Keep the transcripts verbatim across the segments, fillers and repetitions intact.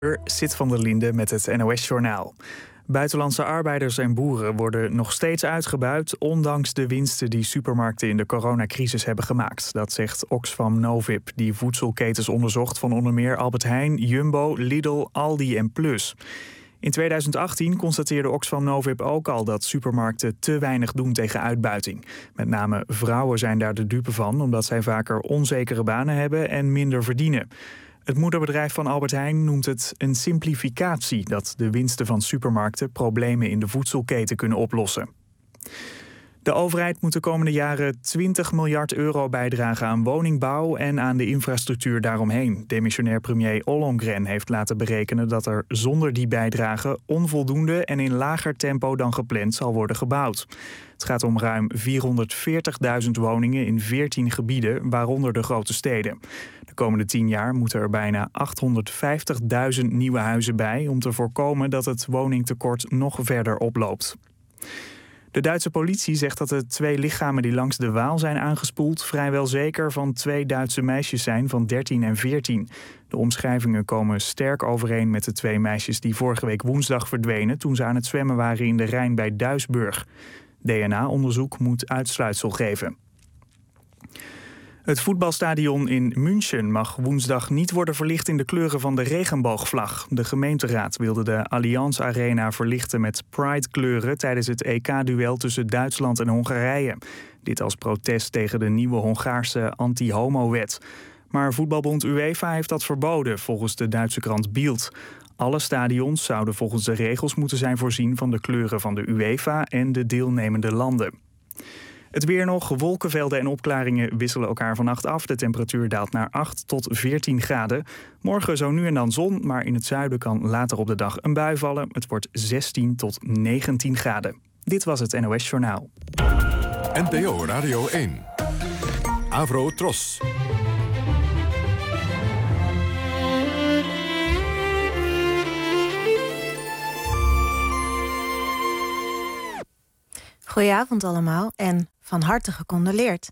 Sit van der Linde met het N O S-journaal. Buitenlandse arbeiders en boeren worden nog steeds uitgebuit, ondanks de winsten die supermarkten in de coronacrisis hebben gemaakt. Dat zegt Oxfam Novib, die voedselketens onderzocht van onder meer Albert Heijn, Jumbo, Lidl, Aldi en Plus. In tweeduizend achttien constateerde Oxfam Novib ook al dat supermarkten te weinig doen tegen uitbuiting. Met name vrouwen zijn daar de dupe van, omdat zij vaker onzekere banen hebben en minder verdienen. Het moederbedrijf van Albert Heijn noemt het een simplificatie dat de winsten van supermarkten problemen in de voedselketen kunnen oplossen. De overheid moet de komende jaren twintig miljard euro bijdragen aan woningbouw en aan de infrastructuur daaromheen. Demissionair premier Ollongren heeft laten berekenen dat er zonder die bijdrage onvoldoende en in lager tempo dan gepland zal worden gebouwd. Het gaat om ruim vierhonderdveertigduizend woningen in veertien gebieden, waaronder de grote steden. De komende tien jaar moeten er bijna achthonderdvijftigduizend nieuwe huizen bij om te voorkomen dat het woningtekort nog verder oploopt. De Duitse politie zegt dat de twee lichamen die langs de Waal zijn aangespoeld vrijwel zeker van twee Duitse meisjes zijn van dertien en veertien. De omschrijvingen komen sterk overeen met de twee meisjes die vorige week woensdag verdwenen toen ze aan het zwemmen waren in de Rijn bij Duisburg. D N A-onderzoek moet uitsluitsel geven. Het voetbalstadion in München mag woensdag niet worden verlicht in de kleuren van de regenboogvlag. De gemeenteraad wilde de Allianz Arena verlichten met Pride-kleuren tijdens het E K-duel tussen Duitsland en Hongarije. Dit als protest tegen de nieuwe Hongaarse anti-homo-wet. Maar voetbalbond UEFA heeft dat verboden, volgens de Duitse krant Bild. Alle stadions zouden volgens de regels moeten zijn voorzien van de kleuren van de UEFA en de deelnemende landen. Het weer nog, wolkenvelden en opklaringen wisselen elkaar vannacht af. De temperatuur daalt naar acht tot veertien graden. Morgen zo nu en dan zon, maar in het zuiden kan later op de dag een bui vallen. Het wordt zestien tot negentien graden. Dit was het N O S-journaal. N P O Radio één. Avro Tros. Goedenavond allemaal en van harte gecondoleerd.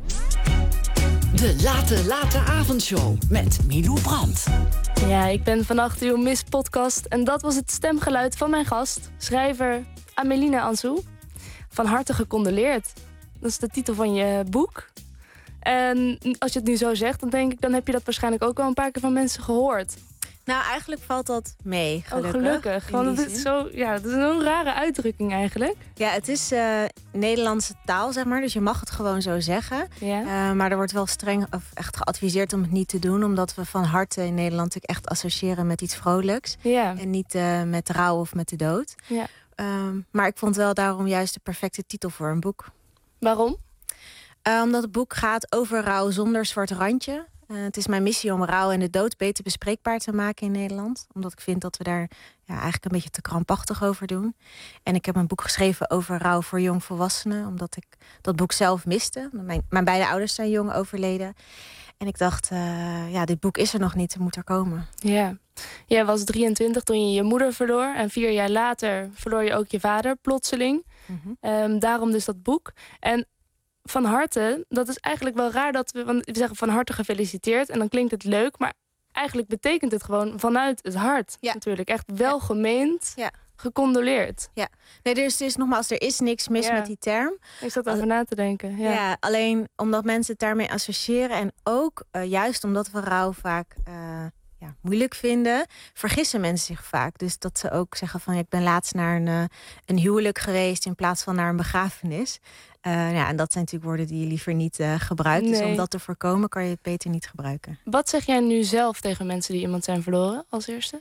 De Late Late Avondshow met Milou Brandt. Ja, ik ben vannacht uw Miss Podcast en dat was het stemgeluid van mijn gast, schrijver Ameline Ansou. Van harte gecondoleerd. Dat is de titel van je boek. En als je het nu zo zegt, dan denk ik, dan heb je dat waarschijnlijk ook wel een paar keer van mensen gehoord. Nou, eigenlijk valt dat mee, gelukkig. Oh, gelukkig. Want het is zo, ja, het is een rare uitdrukking eigenlijk. Ja, het is uh, Nederlandse taal, zeg maar. Dus je mag het gewoon zo zeggen. Ja. Uh, maar er wordt wel streng of echt geadviseerd om het niet te doen. Omdat we van harte in Nederland natuurlijk echt associëren met iets vrolijks. Ja. En niet uh, met rouw of met de dood. Ja. Um, maar ik vond wel daarom juist de perfecte titel voor een boek. Waarom? Uh, omdat het boek gaat over rouw zonder zwart randje. Uh, het is mijn missie om rouw en de dood beter bespreekbaar te maken in Nederland. Omdat ik vind dat we daar ja, eigenlijk een beetje te krampachtig over doen. En ik heb een boek geschreven over rouw voor jongvolwassenen. Omdat ik dat boek zelf miste. Mijn, mijn beide ouders zijn jong overleden. En ik dacht, uh, ja, dit boek is er nog niet, het moet er komen. Ja. Jij was drieëntwintig toen je je moeder verloor. En vier jaar later verloor je ook je vader, plotseling. Mm-hmm. Um, daarom dus dat boek. En van harte, dat is eigenlijk wel raar dat we... Want we zeggen van harte gefeliciteerd en dan klinkt het leuk... maar eigenlijk betekent het gewoon vanuit het hart. Ja. Natuurlijk, echt welgemeend, ja. Gecondoleerd. Ja, nee, dus, dus nogmaals, er is niks mis ja. met die term. Ik zat over na te denken. Ja. ja, alleen omdat mensen het daarmee associëren... en ook uh, juist omdat we rouw vaak... Uh, Ja, moeilijk vinden, vergissen mensen zich vaak. Dus dat ze ook zeggen van, ja, ik ben laatst naar een, uh, een huwelijk geweest... in plaats van naar een begrafenis. Uh, ja, en dat zijn natuurlijk woorden die je liever niet uh, gebruikt. Nee. Dus om dat te voorkomen kan je het beter niet gebruiken. Wat zeg jij nu zelf tegen mensen die iemand zijn verloren als eerste?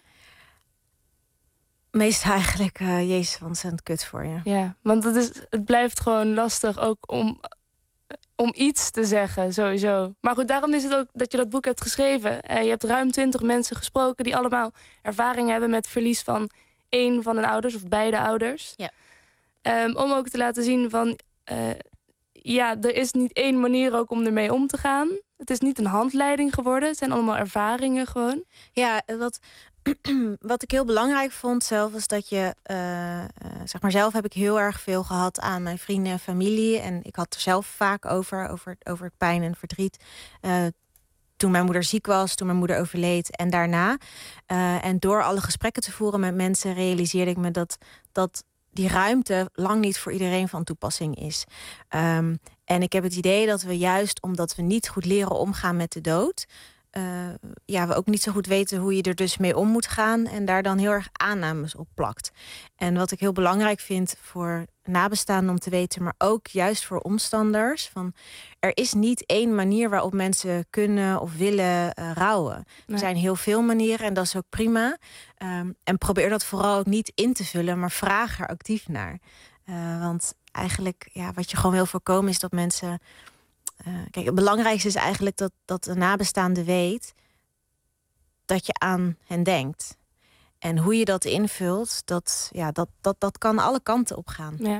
Meestal eigenlijk, uh, Jezus, wat ontzettend kut voor je. Ja, want het, is, het blijft gewoon lastig ook om... om iets te zeggen, sowieso. Maar goed, daarom is het ook dat je dat boek hebt geschreven. Uh, je hebt ruim twintig mensen gesproken... die allemaal ervaring hebben met verlies van één van hun ouders... of beide ouders. Ja. Um, om ook te laten zien van... Uh, ja, er is niet één manier ook om ermee om te gaan. Het is niet een handleiding geworden. Het zijn allemaal ervaringen gewoon. Ja, wat... Wat ik heel belangrijk vond zelf is dat je, uh, uh, zeg maar zelf heb ik heel erg veel gehad aan mijn vrienden en familie. En ik had er zelf vaak over, over, over het pijn en verdriet. Uh, toen mijn moeder ziek was, toen mijn moeder overleed en daarna. Uh, en door alle gesprekken te voeren met mensen realiseerde ik me dat, dat die ruimte lang niet voor iedereen van toepassing is. Um, en ik heb het idee dat we juist omdat we niet goed leren omgaan met de dood, Uh, ja, we ook niet zo goed weten hoe je er dus mee om moet gaan en daar dan heel erg aannames op plakt. En wat ik heel belangrijk vind voor nabestaanden om te weten, maar ook juist voor omstanders, van er is niet één manier waarop mensen kunnen of willen uh, rouwen. Nee. Er zijn heel veel manieren en dat is ook prima. Um, en probeer dat vooral ook niet in te vullen, maar vraag er actief naar. Uh, want eigenlijk, ja, wat je gewoon wil voorkomen is dat mensen... Uh, kijk, het belangrijkste is eigenlijk dat, dat de nabestaande weet dat je aan hen denkt. En hoe je dat invult, dat, ja, dat, dat, dat kan alle kanten op gaan. Ja.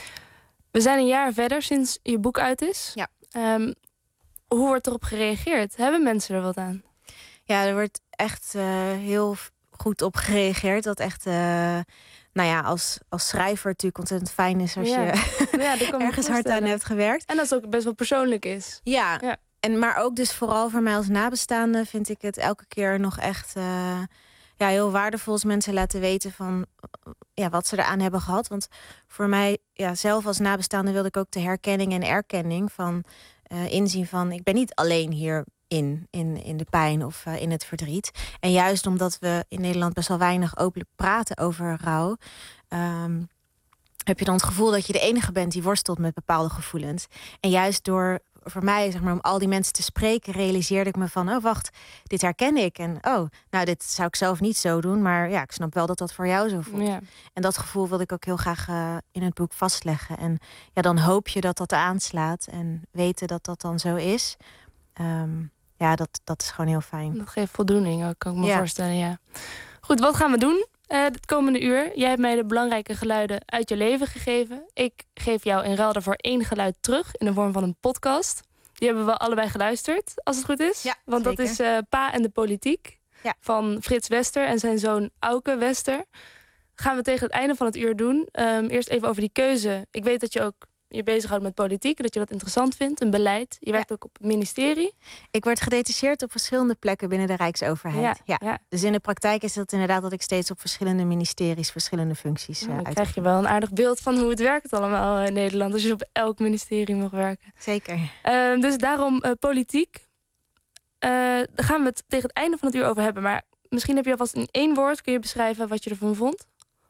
We zijn een jaar verder sinds je boek uit is. Ja. Um, hoe wordt erop gereageerd? Hebben mensen er wat aan? Ja, er wordt echt uh, heel goed op gereageerd. Dat echt... Uh, Nou ja, als, als schrijver natuurlijk ontzettend fijn is als ja. je ja, ergens hard aan hebt gewerkt. En dat het ook best wel persoonlijk is. Ja, ja. En, maar ook dus vooral voor mij als nabestaande vind ik het elke keer nog echt uh, ja, heel waardevol als mensen laten weten van ja, wat ze eraan hebben gehad. Want voor mij, ja, zelf als nabestaande wilde ik ook de herkenning en erkenning van uh, inzien van ik ben niet alleen hier. In, in, in de pijn of uh, in het verdriet. En juist omdat we in Nederland best wel weinig openlijk praten over rouw, Um, heb je dan het gevoel dat je de enige bent die worstelt met bepaalde gevoelens. En juist door voor mij, zeg maar, om al die mensen te spreken, realiseerde ik me van, oh wacht, dit herken ik. En oh, nou, dit zou ik zelf niet zo doen, maar ja, ik snap wel dat dat voor jou zo voelt. Ja. En dat gevoel wilde ik ook heel graag uh, in het boek vastleggen. En ja, dan hoop je dat dat aanslaat en weten dat dat dan zo is. Um, Ja, dat, dat is gewoon heel fijn. Dat geeft voldoening, ook, kan ik me ja. voorstellen, ja. Goed, wat gaan we doen uh, het komende uur? Jij hebt mij de belangrijke geluiden uit je leven gegeven. Ik geef jou in ruil daarvoor één geluid terug in de vorm van een podcast. Die hebben we allebei geluisterd, als het goed is. Ja, Want zeker. dat is uh, Pa en de Politiek ja. van Frits Wester en zijn zoon Auke Wester. Gaan we tegen het einde van het uur doen. Um, eerst even over die keuze. Ik weet dat je ook je bezighoudt met politiek, dat je dat interessant vindt, een beleid. Je werkt ja. ook op het ministerie. Ik word gedetacheerd op verschillende plekken binnen de Rijksoverheid. Ja, ja. ja. Dus in de praktijk is dat inderdaad dat ik steeds op verschillende ministeries, verschillende functies uh, Dan krijg je wel een aardig beeld van hoe het werkt allemaal in Nederland, als je op elk ministerie mag werken. Zeker. Uh, dus daarom uh, politiek. Uh, daar gaan we het tegen het einde van het uur over hebben. Maar misschien heb je alvast in één woord, kun je beschrijven wat je ervan vond?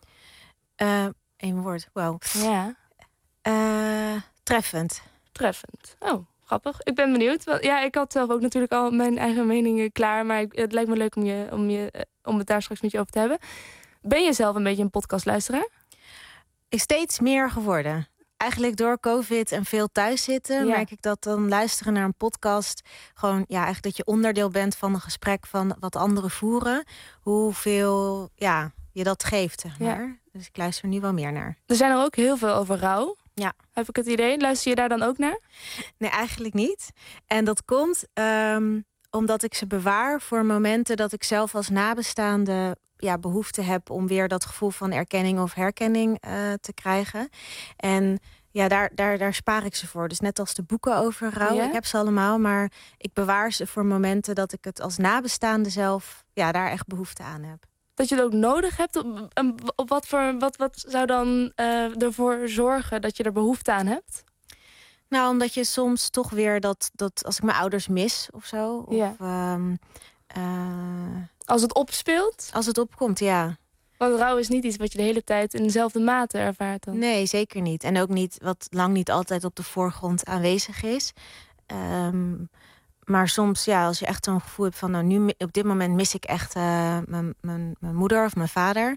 Uh, Eén woord, wow. Ja. Uh, treffend. Treffend. Oh, grappig. Ik ben benieuwd. Ja, ik had zelf ook natuurlijk al mijn eigen meningen klaar. Maar ik, het lijkt me leuk om, je, om, je, om het daar straks met je over te hebben. Ben je zelf een beetje een podcastluisteraar? Ik steeds meer geworden. Eigenlijk door COVID en veel thuis zitten, ja. merk ik dat dan luisteren naar een podcast gewoon, ja, eigenlijk dat je onderdeel bent van een gesprek van wat anderen voeren. Hoeveel, ja, je dat geeft, zeg maar. Ja. Dus ik luister nu wel meer naar. Er zijn er ook heel veel over rouw. Ja. Heb ik het idee? Luister je daar dan ook naar? Nee, eigenlijk niet. En dat komt um, omdat ik ze bewaar voor momenten dat ik zelf als nabestaande ja, behoefte heb om weer dat gevoel van erkenning of herkenning uh, te krijgen. En ja, daar, daar, daar spaar ik ze voor. Dus net als de boeken over rouw, ja? Ik heb ze allemaal, maar ik bewaar ze voor momenten dat ik het als nabestaande zelf ja, daar echt behoefte aan heb. Dat je het ook nodig hebt? Op, op wat, voor, wat, wat zou dan uh, ervoor zorgen dat je er behoefte aan hebt? Nou, omdat je soms toch weer dat, dat als ik mijn ouders mis of zo. Of, ja. um, uh, als het opspeelt? Als het opkomt, ja. Want rouw is niet iets wat je de hele tijd in dezelfde mate ervaart dan? Nee, zeker niet. En ook niet wat lang niet altijd op de voorgrond aanwezig is. Um, Maar soms, ja, als je echt zo'n gevoel hebt van, nou, nu op dit moment mis ik echt uh, mijn, mijn, mijn moeder of mijn vader.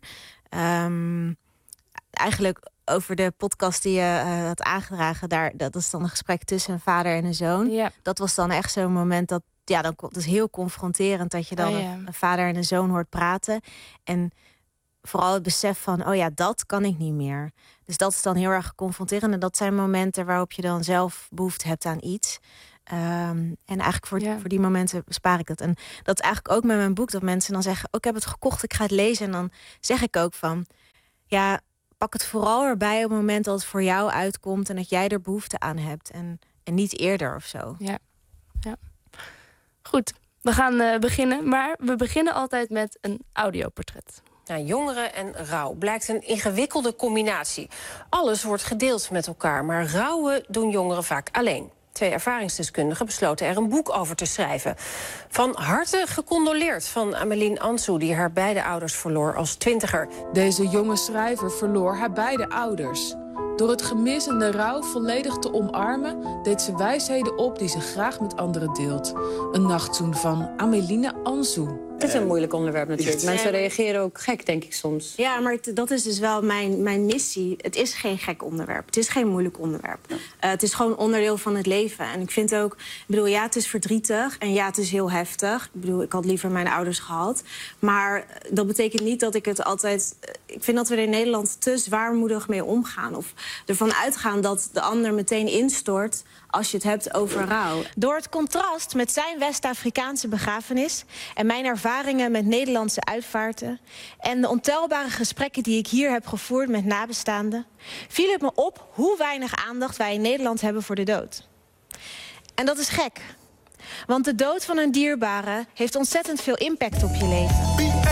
Um, eigenlijk over de podcast die je uh, had aangedragen, daar, dat is dan een gesprek tussen een vader en een zoon. Ja. Dat was dan echt zo'n moment dat, ja, dan komt het heel confronterend dat je dan oh, ja. een, een vader en een zoon hoort praten. En vooral het besef van, oh ja, dat kan ik niet meer. Dus dat is dan heel erg confronterend. En dat zijn momenten waarop je dan zelf behoefte hebt aan iets. Um, en eigenlijk voor, ja. voor die momenten bespaar ik dat. En dat is eigenlijk ook met mijn boek, dat mensen dan zeggen, oh, ik heb het gekocht, ik ga het lezen. En dan zeg ik ook van, ja, pak het vooral erbij op het moment dat het voor jou uitkomt en dat jij er behoefte aan hebt. En, en niet eerder of zo. Ja, ja. Goed, we gaan uh, beginnen. Maar we beginnen altijd met een audioportret. Nou, jongeren en rouw blijkt een ingewikkelde combinatie. Alles wordt gedeeld met elkaar, maar rouwen doen jongeren vaak alleen. Twee ervaringsdeskundigen besloten er een boek over te schrijven. Van harte gecondoleerd van Ameline Ansu, die haar beide ouders verloor als twintiger. Deze jonge schrijver verloor haar beide ouders. Door het gemis en de rouw volledig te omarmen, deed ze wijsheden op die ze graag met anderen deelt. Een nachtzoen van Ameline Ansu. Het is een moeilijk onderwerp natuurlijk. Mensen reageren ook gek, denk ik soms. Ja, maar het, dat is dus wel mijn, mijn missie. Het is geen gek onderwerp. Het is geen moeilijk onderwerp. Ja. Uh, het is gewoon onderdeel van het leven. En ik vind ook, ik bedoel, ja, het is verdrietig. En ja, het is heel heftig. Ik bedoel, ik had liever mijn ouders gehad. Maar dat betekent niet dat ik het altijd... Ik vind dat we er in Nederland te zwaarmoedig mee omgaan. Of ervan uitgaan dat de ander meteen instort als je het hebt over rouw. Door het contrast met zijn West-Afrikaanse begrafenis en mijn ervaringen met Nederlandse uitvaarten en de ontelbare gesprekken die ik hier heb gevoerd met nabestaanden, viel het me op hoe weinig aandacht wij in Nederland hebben voor de dood. En dat is gek. Want de dood van een dierbare heeft ontzettend veel impact op je leven.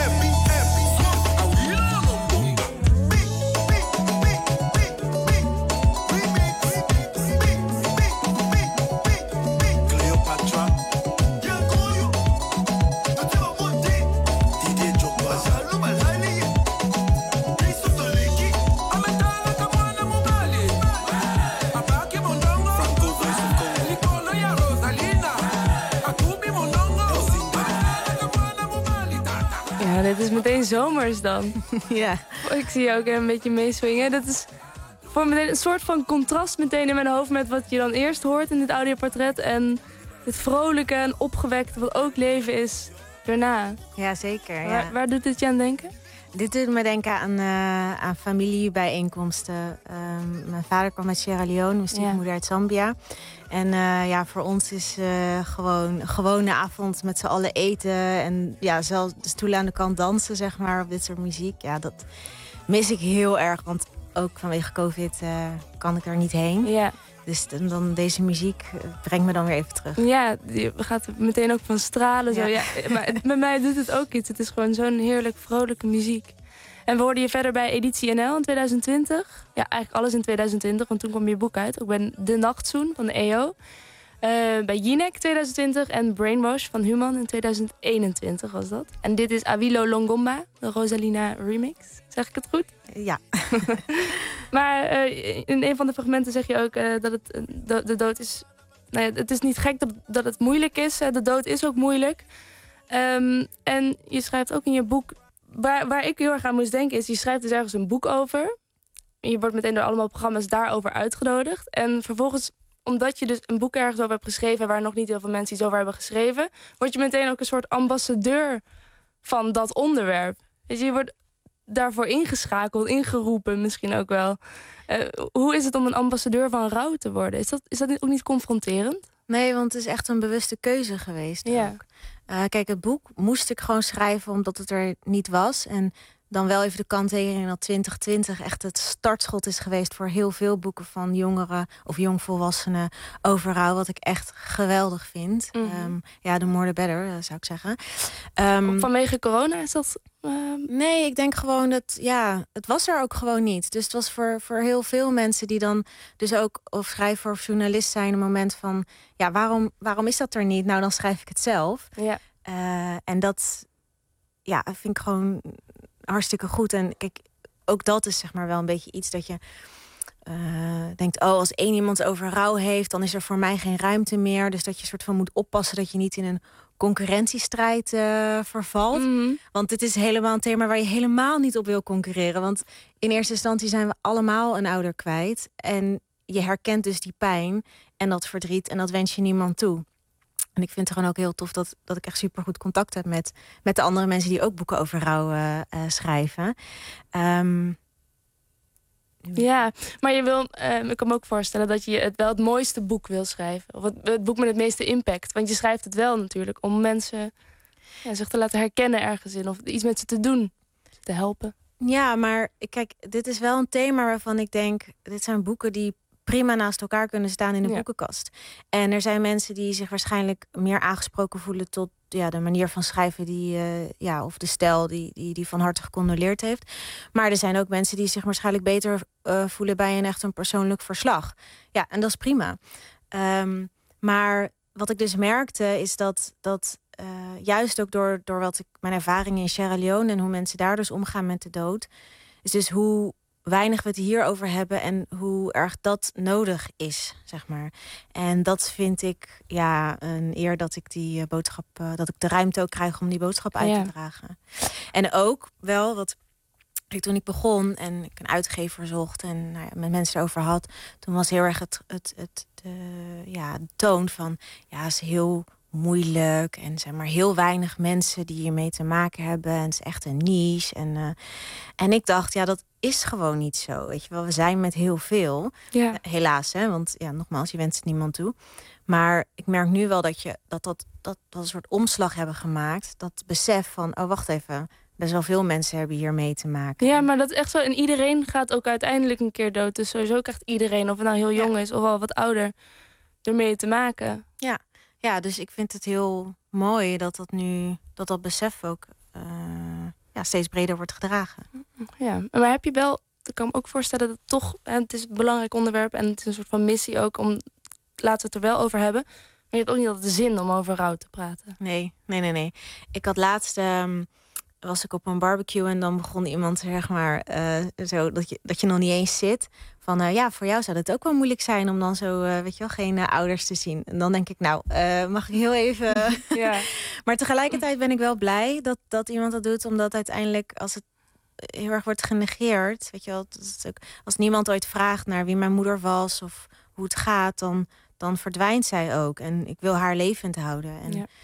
Dit is meteen zomers dan. Ja. Ik zie je ook een beetje meeswingen. Dat is voor me een soort van contrast meteen in mijn hoofd met wat je dan eerst hoort in dit audioportret. En het vrolijke en opgewekte wat ook leven is daarna. Ja, zeker. Ja. Waar, waar doet dit je aan denken? Dit doet me denken aan, uh, aan familiebijeenkomsten. Um, mijn vader kwam uit Sierra Leone, mijn stiefmoeder ja. uit Zambia. En uh, ja, voor ons is uh, gewoon een gewone avond met z'n allen eten. En ja, zelfs de stoelen aan de kant dansen, zeg maar, op dit soort muziek. Ja, dat mis ik heel erg, want ook vanwege COVID uh, kan ik er niet heen. Ja. Dus dan deze muziek brengt me dan weer even terug. Ja, je gaat er meteen ook van stralen. Zo. Ja. Ja, maar met mij doet het ook iets. Het is gewoon zo'n heerlijk vrolijke muziek. En we hoorden je verder bij Editie N L in twintig twintig. Ja, eigenlijk alles in twintig twintig, want toen kwam je boek uit. Ook bij De Nachtzoen van de E O. Uh, bij Jinek twintig twintig en Brainwash van Human in twintig eenentwintig was dat. En dit is Awilo Longomba, de Rosalina remix. Zeg ik het goed? Ja. Maar uh, in een van de fragmenten zeg je ook uh, dat het, de, de dood is... Nou ja, het is niet gek dat, dat het moeilijk is. De dood is ook moeilijk. Um, en je schrijft ook in je boek... Waar, waar ik heel erg aan moest denken is... Je schrijft dus ergens een boek over. En je wordt meteen door allemaal programma's daarover uitgenodigd. En vervolgens, omdat je dus een boek ergens over hebt geschreven... waar nog niet heel veel mensen iets over hebben geschreven... word je meteen ook een soort ambassadeur van dat onderwerp. Dus je wordt daarvoor ingeschakeld, ingeroepen misschien ook wel. Uh, hoe is het om een ambassadeur van rouw te worden? Is dat, is dat ook niet confronterend? Nee, want het is echt een bewuste keuze geweest. Ja. Ook. Uh, kijk, het boek moest ik gewoon schrijven omdat het er niet was. En dan wel even de kanttekening dat twintig twintig echt het startschot is geweest... voor heel veel boeken van jongeren of jongvolwassenen over rouw. Wat ik echt geweldig vind. Mm-hmm. Um, ja, the more the better, zou ik zeggen. Um, Vanwege corona is dat... Uh... Nee, ik denk gewoon dat, ja, het was er ook gewoon niet. Dus het was voor, voor heel veel mensen die dan dus ook of schrijver of journalist zijn... een moment van, ja, waarom, waarom is dat er niet? Nou, dan schrijf ik het zelf. Ja. Uh, en dat, ja, vind ik gewoon hartstikke goed. En kijk, ook dat is zeg maar wel een beetje iets dat je uh, denkt... oh, als één iemand over rouw heeft, dan is er voor mij geen ruimte meer. Dus dat je soort van moet oppassen dat je niet in een concurrentiestrijd uh, vervalt. Mm-hmm. Want dit is helemaal een thema waar je helemaal niet op wil concurreren. Want in eerste instantie zijn we allemaal een ouder kwijt. En je herkent dus die pijn en dat verdriet en dat wens je niemand toe. En ik vind het gewoon ook heel tof dat, dat ik echt supergoed contact heb met, met de andere mensen die ook boeken over rouw uh, uh, schrijven. Um, Ja, maar je wil, uh, ik kan me ook voorstellen dat je het wel het mooiste boek wil schrijven. Of het, het boek met het meeste impact. Want je schrijft het wel natuurlijk om mensen ja, zich te laten herkennen ergens in. Of iets met ze te doen, te helpen. Ja, maar kijk, dit is wel een thema waarvan ik denk... dit zijn boeken die prima naast elkaar kunnen staan in een Ja. boekenkast. En er zijn mensen die zich waarschijnlijk meer aangesproken voelen tot ja, de manier van schrijven die, uh, ja, of de stijl die, die, die Van Harte gecondoleerd heeft. Maar er zijn ook mensen die zich waarschijnlijk beter uh, voelen bij een echt een persoonlijk verslag. Ja, en dat is prima. Um, maar wat ik dus merkte is dat, dat uh, juist ook door, door wat ik, mijn ervaringen in Sierra Leone en hoe mensen daar dus omgaan met de dood, is dus hoe weinig we het hierover hebben en hoe erg dat nodig is, zeg maar. En dat vind ik ja een eer dat ik die uh, boodschap, uh, dat ik de ruimte ook krijg om die boodschap uit Ja. te dragen. En ook wel wat ik toen ik begon en ik een uitgever zocht en nou ja, met mensen erover had, toen was heel erg het, het, het de, ja, de toon van ja, het is heel moeilijk en zeg maar heel weinig mensen die hiermee te maken hebben en het is echt een niche en uh, en ik dacht ja, dat is gewoon niet zo, weet je wel. We zijn met heel veel, Ja. uh, helaas, hè, want ja, nogmaals, je wenst het niemand toe. Maar ik merk nu wel dat je dat dat dat, dat een soort omslag hebben gemaakt, dat besef van oh wacht even, best wel veel mensen hebben hier mee te maken. Ja, maar dat is echt zo. En iedereen gaat ook uiteindelijk een keer dood. Dus sowieso krijgt iedereen, of het nou heel jong Ja. is of al wat ouder, ermee te maken. Ja, ja, dus ik vind het heel mooi dat dat nu, dat dat besef ook uh, ja, steeds breder wordt gedragen. Ja, maar heb je wel, ik kan me ook voorstellen dat het toch, en het is een belangrijk onderwerp en het is een soort van missie ook om, laten we het er wel over hebben. Maar je hebt ook niet altijd de zin om over rouw te praten. Nee, nee, nee, nee. Ik had laatst, um, was ik op een barbecue en dan begon iemand, zeg maar, uh, zo dat je, dat je nog niet eens zit. Van uh, ja, voor jou zou het ook wel moeilijk zijn om dan zo, uh, weet je wel, geen uh, ouders te zien. En dan denk ik, nou, uh, mag ik heel even. Ja. Maar tegelijkertijd ben ik wel blij dat, dat iemand dat doet, omdat uiteindelijk als het heel erg wordt genegeerd, weet je wel, dat is ook, als niemand ooit vraagt naar wie mijn moeder was of hoe het gaat, dan, dan verdwijnt zij ook. En ik wil haar levend houden. En, Ja.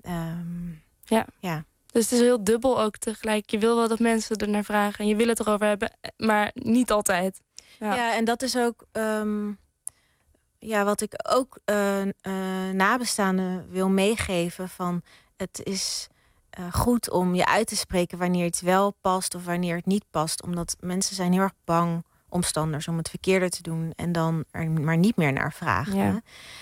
Um, Ja. ja. Dus het is heel dubbel ook tegelijk. Je wil wel dat mensen er naar vragen en je wil het erover hebben, maar niet altijd. Ja, Ja, ja en dat is ook um, ja, wat ik ook uh, uh, nabestaanden wil meegeven. Van het is uh, goed om je uit te spreken wanneer het wel past of wanneer het niet past. Omdat mensen zijn heel erg bang, omstanders, om het verkeerde te doen en dan er maar niet meer naar vragen. Ja.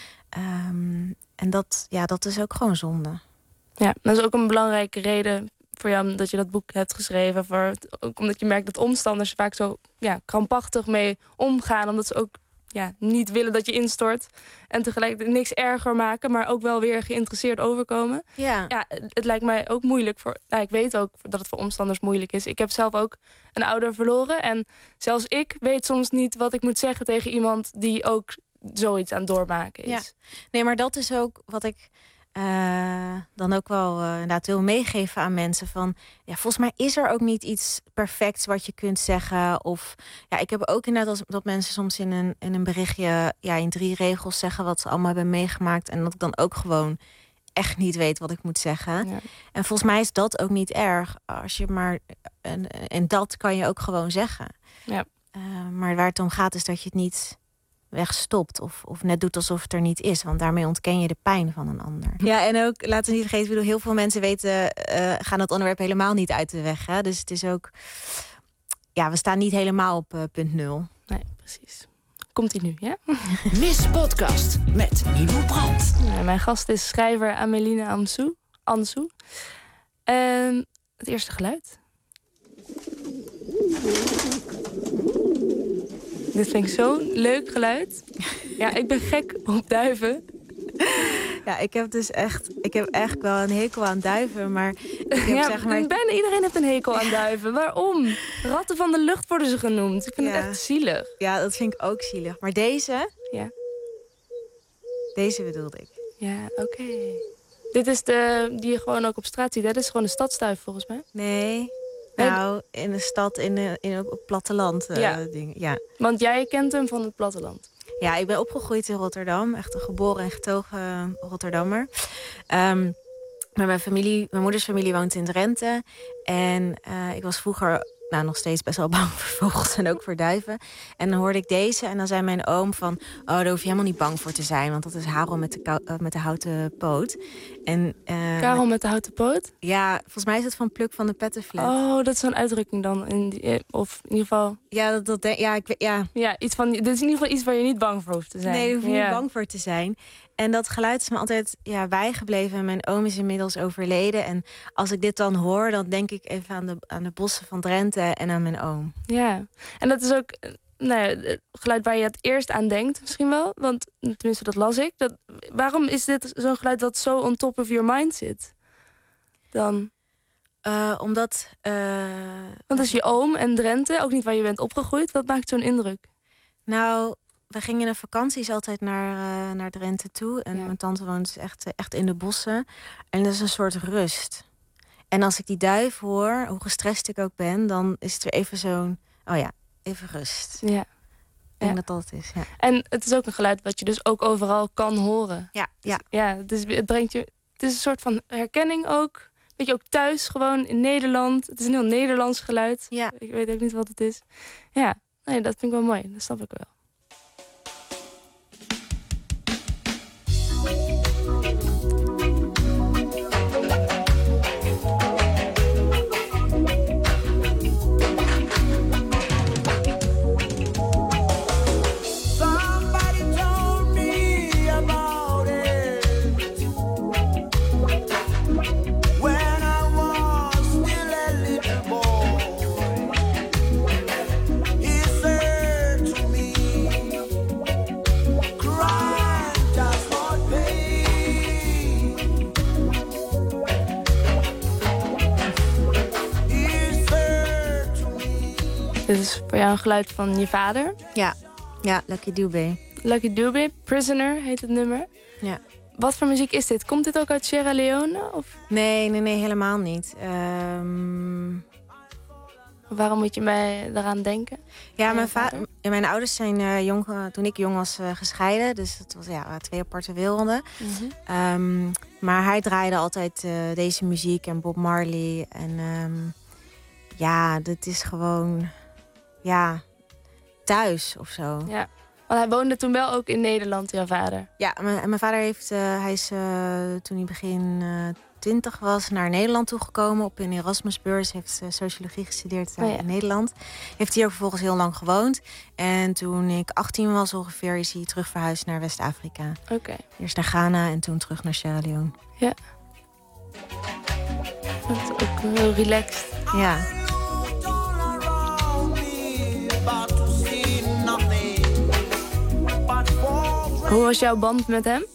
Um, en dat, ja, dat is ook gewoon zonde. Ja, dat is ook een belangrijke reden voor jou dat je dat boek hebt geschreven. Voor, ook omdat je merkt dat omstanders vaak zo ja, krampachtig mee omgaan. Omdat ze ook ja, niet willen dat je instort. En tegelijkertijd niks erger maken, maar ook wel weer geïnteresseerd overkomen. Ja. Ja, het, het lijkt mij ook moeilijk. Voor, nou, ik weet ook dat het voor omstanders moeilijk is. Ik heb zelf ook een ouder verloren. En zelfs ik weet soms niet wat ik moet zeggen tegen iemand die ook zoiets aan het doormaken is. Ja. Nee, maar dat is ook wat ik Uh, dan ook wel uh, inderdaad wil meegeven aan mensen van ja, volgens mij is er ook niet iets perfects wat je kunt zeggen. Of ja, ik heb ook inderdaad als, dat mensen soms in een, in een berichtje ja, in drie regels zeggen wat ze allemaal hebben meegemaakt. En dat ik dan ook gewoon echt niet weet wat ik moet zeggen. Ja. En volgens mij is dat ook niet erg. Als je maar en, en dat kan je ook gewoon zeggen. Ja. Uh, maar waar het om gaat is dat je het niet wegstopt of, of net doet alsof het er niet is. Want daarmee ontken je de pijn van een ander. Ja, en ook, laten we niet vergeten, ik bedoel, heel veel mensen weten, uh, gaan het onderwerp helemaal niet uit de weg. Hè? Dus het is ook, ja, we staan niet helemaal op uh, punt nul. Nee, precies. Komt-ie nu, ja? Miss Podcast met Milou Brandt. Ja, mijn gast is schrijver Ameline Ansou. Ansou. En het eerste geluid. Dit vind ik zo'n leuk geluid. Ja, ik ben gek op duiven. Ja, ik heb dus echt, ik heb echt wel een hekel aan duiven, maar ik heb Ja, zeg maar bijna iedereen heeft een hekel aan duiven. Waarom? Ratten van de lucht worden ze genoemd. Ik vind Ja. het echt zielig. Ja, dat vind ik ook zielig. Maar deze, Ja, deze bedoelde ik. ja oké. Okay. Dit is de die je gewoon ook op straat ziet. Hè? Dit is gewoon een stadsduif volgens mij. Nee, Nee, nou, in de stad, in, de, in op het platteland. Uh, Ja. dingen. Ja. Want jij kent hem van het platteland. Ja, ik ben opgegroeid in Rotterdam. Echt een geboren en getogen Rotterdammer. Um, maar mijn familie, mijn moeders familie woont in Drenthe. En uh, ik was vroeger nou, nog steeds best wel bang voor vogels en ook voor duiven. En dan hoorde ik deze en dan zei mijn oom van... oh, daar hoef je helemaal niet bang voor te zijn, want dat is Karel met de, kou- uh, met de houten poot. En, uh, Karel met de houten poot? Ja, volgens mij is het van Pluk van de Pettenflat. Oh, dat is zo'n uitdrukking dan. In die, of in ieder geval... Ja, dat, dat, denk- ja, ik, weet- ja. Ja, iets van, dit is in ieder geval iets waar je niet bang voor hoeft te zijn. Nee, daar hoef je ja. niet bang voor te zijn. En dat geluid is me altijd ja, bijgebleven. En mijn oom is inmiddels overleden. En als ik dit dan hoor, dan denk ik even aan de, aan de bossen van Drenthe en aan mijn oom. Ja, en dat is ook nou ja, het geluid waar je het eerst aan denkt misschien wel. Want tenminste, dat las ik. Dat, waarom is dit zo'n geluid dat zo on top of your mind zit? Dan... Uh, omdat... Uh, Want als je oom en Drenthe, ook niet waar je bent opgegroeid, wat maakt zo'n indruk? Nou, we gingen in de vakanties altijd naar, uh, naar Drenthe toe. En ja. mijn tante woont dus echt, echt in de bossen. En dat is een soort rust. En als ik die duif hoor, hoe gestrest ik ook ben, dan is het weer even zo'n... Oh ja, even rust. Ja. Ik denk ja. dat dat het is, ja. En het is ook een geluid wat je dus ook overal kan horen. Ja, dus, ja. ja dus het brengt je... Het is een soort van herkenning ook. Weet je, ook thuis, gewoon in Nederland. Het is een heel Nederlands geluid. Ja. Ik weet ook niet wat het is. Ja, nee, dat vind ik wel mooi. Dat snap ik wel. Dit is voor jou een geluid van je vader. Ja, ja, Lucky Dube. Lucky Dube, Prisoner heet het nummer. Ja. Wat voor muziek is dit? Komt dit ook uit Sierra Leone? Of? Nee, nee, nee, helemaal niet. Um... Waarom moet je mij daaraan denken? Ja, mijn, va- ja, mijn ouders zijn uh, jong, uh, toen ik jong was uh, gescheiden. Dus het was ja, twee aparte werelden. Mm-hmm. Um, maar hij draaide altijd uh, deze muziek en Bob Marley. En um, ja, dit is gewoon... Ja, thuis of zo. Ja, want hij woonde toen wel ook in Nederland, jouw vader. Ja, en mijn vader heeft, uh, hij is uh, toen hij begin uh, twintig was naar Nederland toegekomen op een Erasmusbeurs. Heeft uh, sociologie gestudeerd uh, oh ja. in Nederland. Heeft hier ook vervolgens heel lang gewoond. En toen ik achttien was ongeveer is hij terug verhuisd naar West-Afrika. Oké. Okay. Eerst naar Ghana en toen terug naar Sierra Leone. Ja. Dat is ook heel relaxed. Ja. Hoe was jouw band met hem?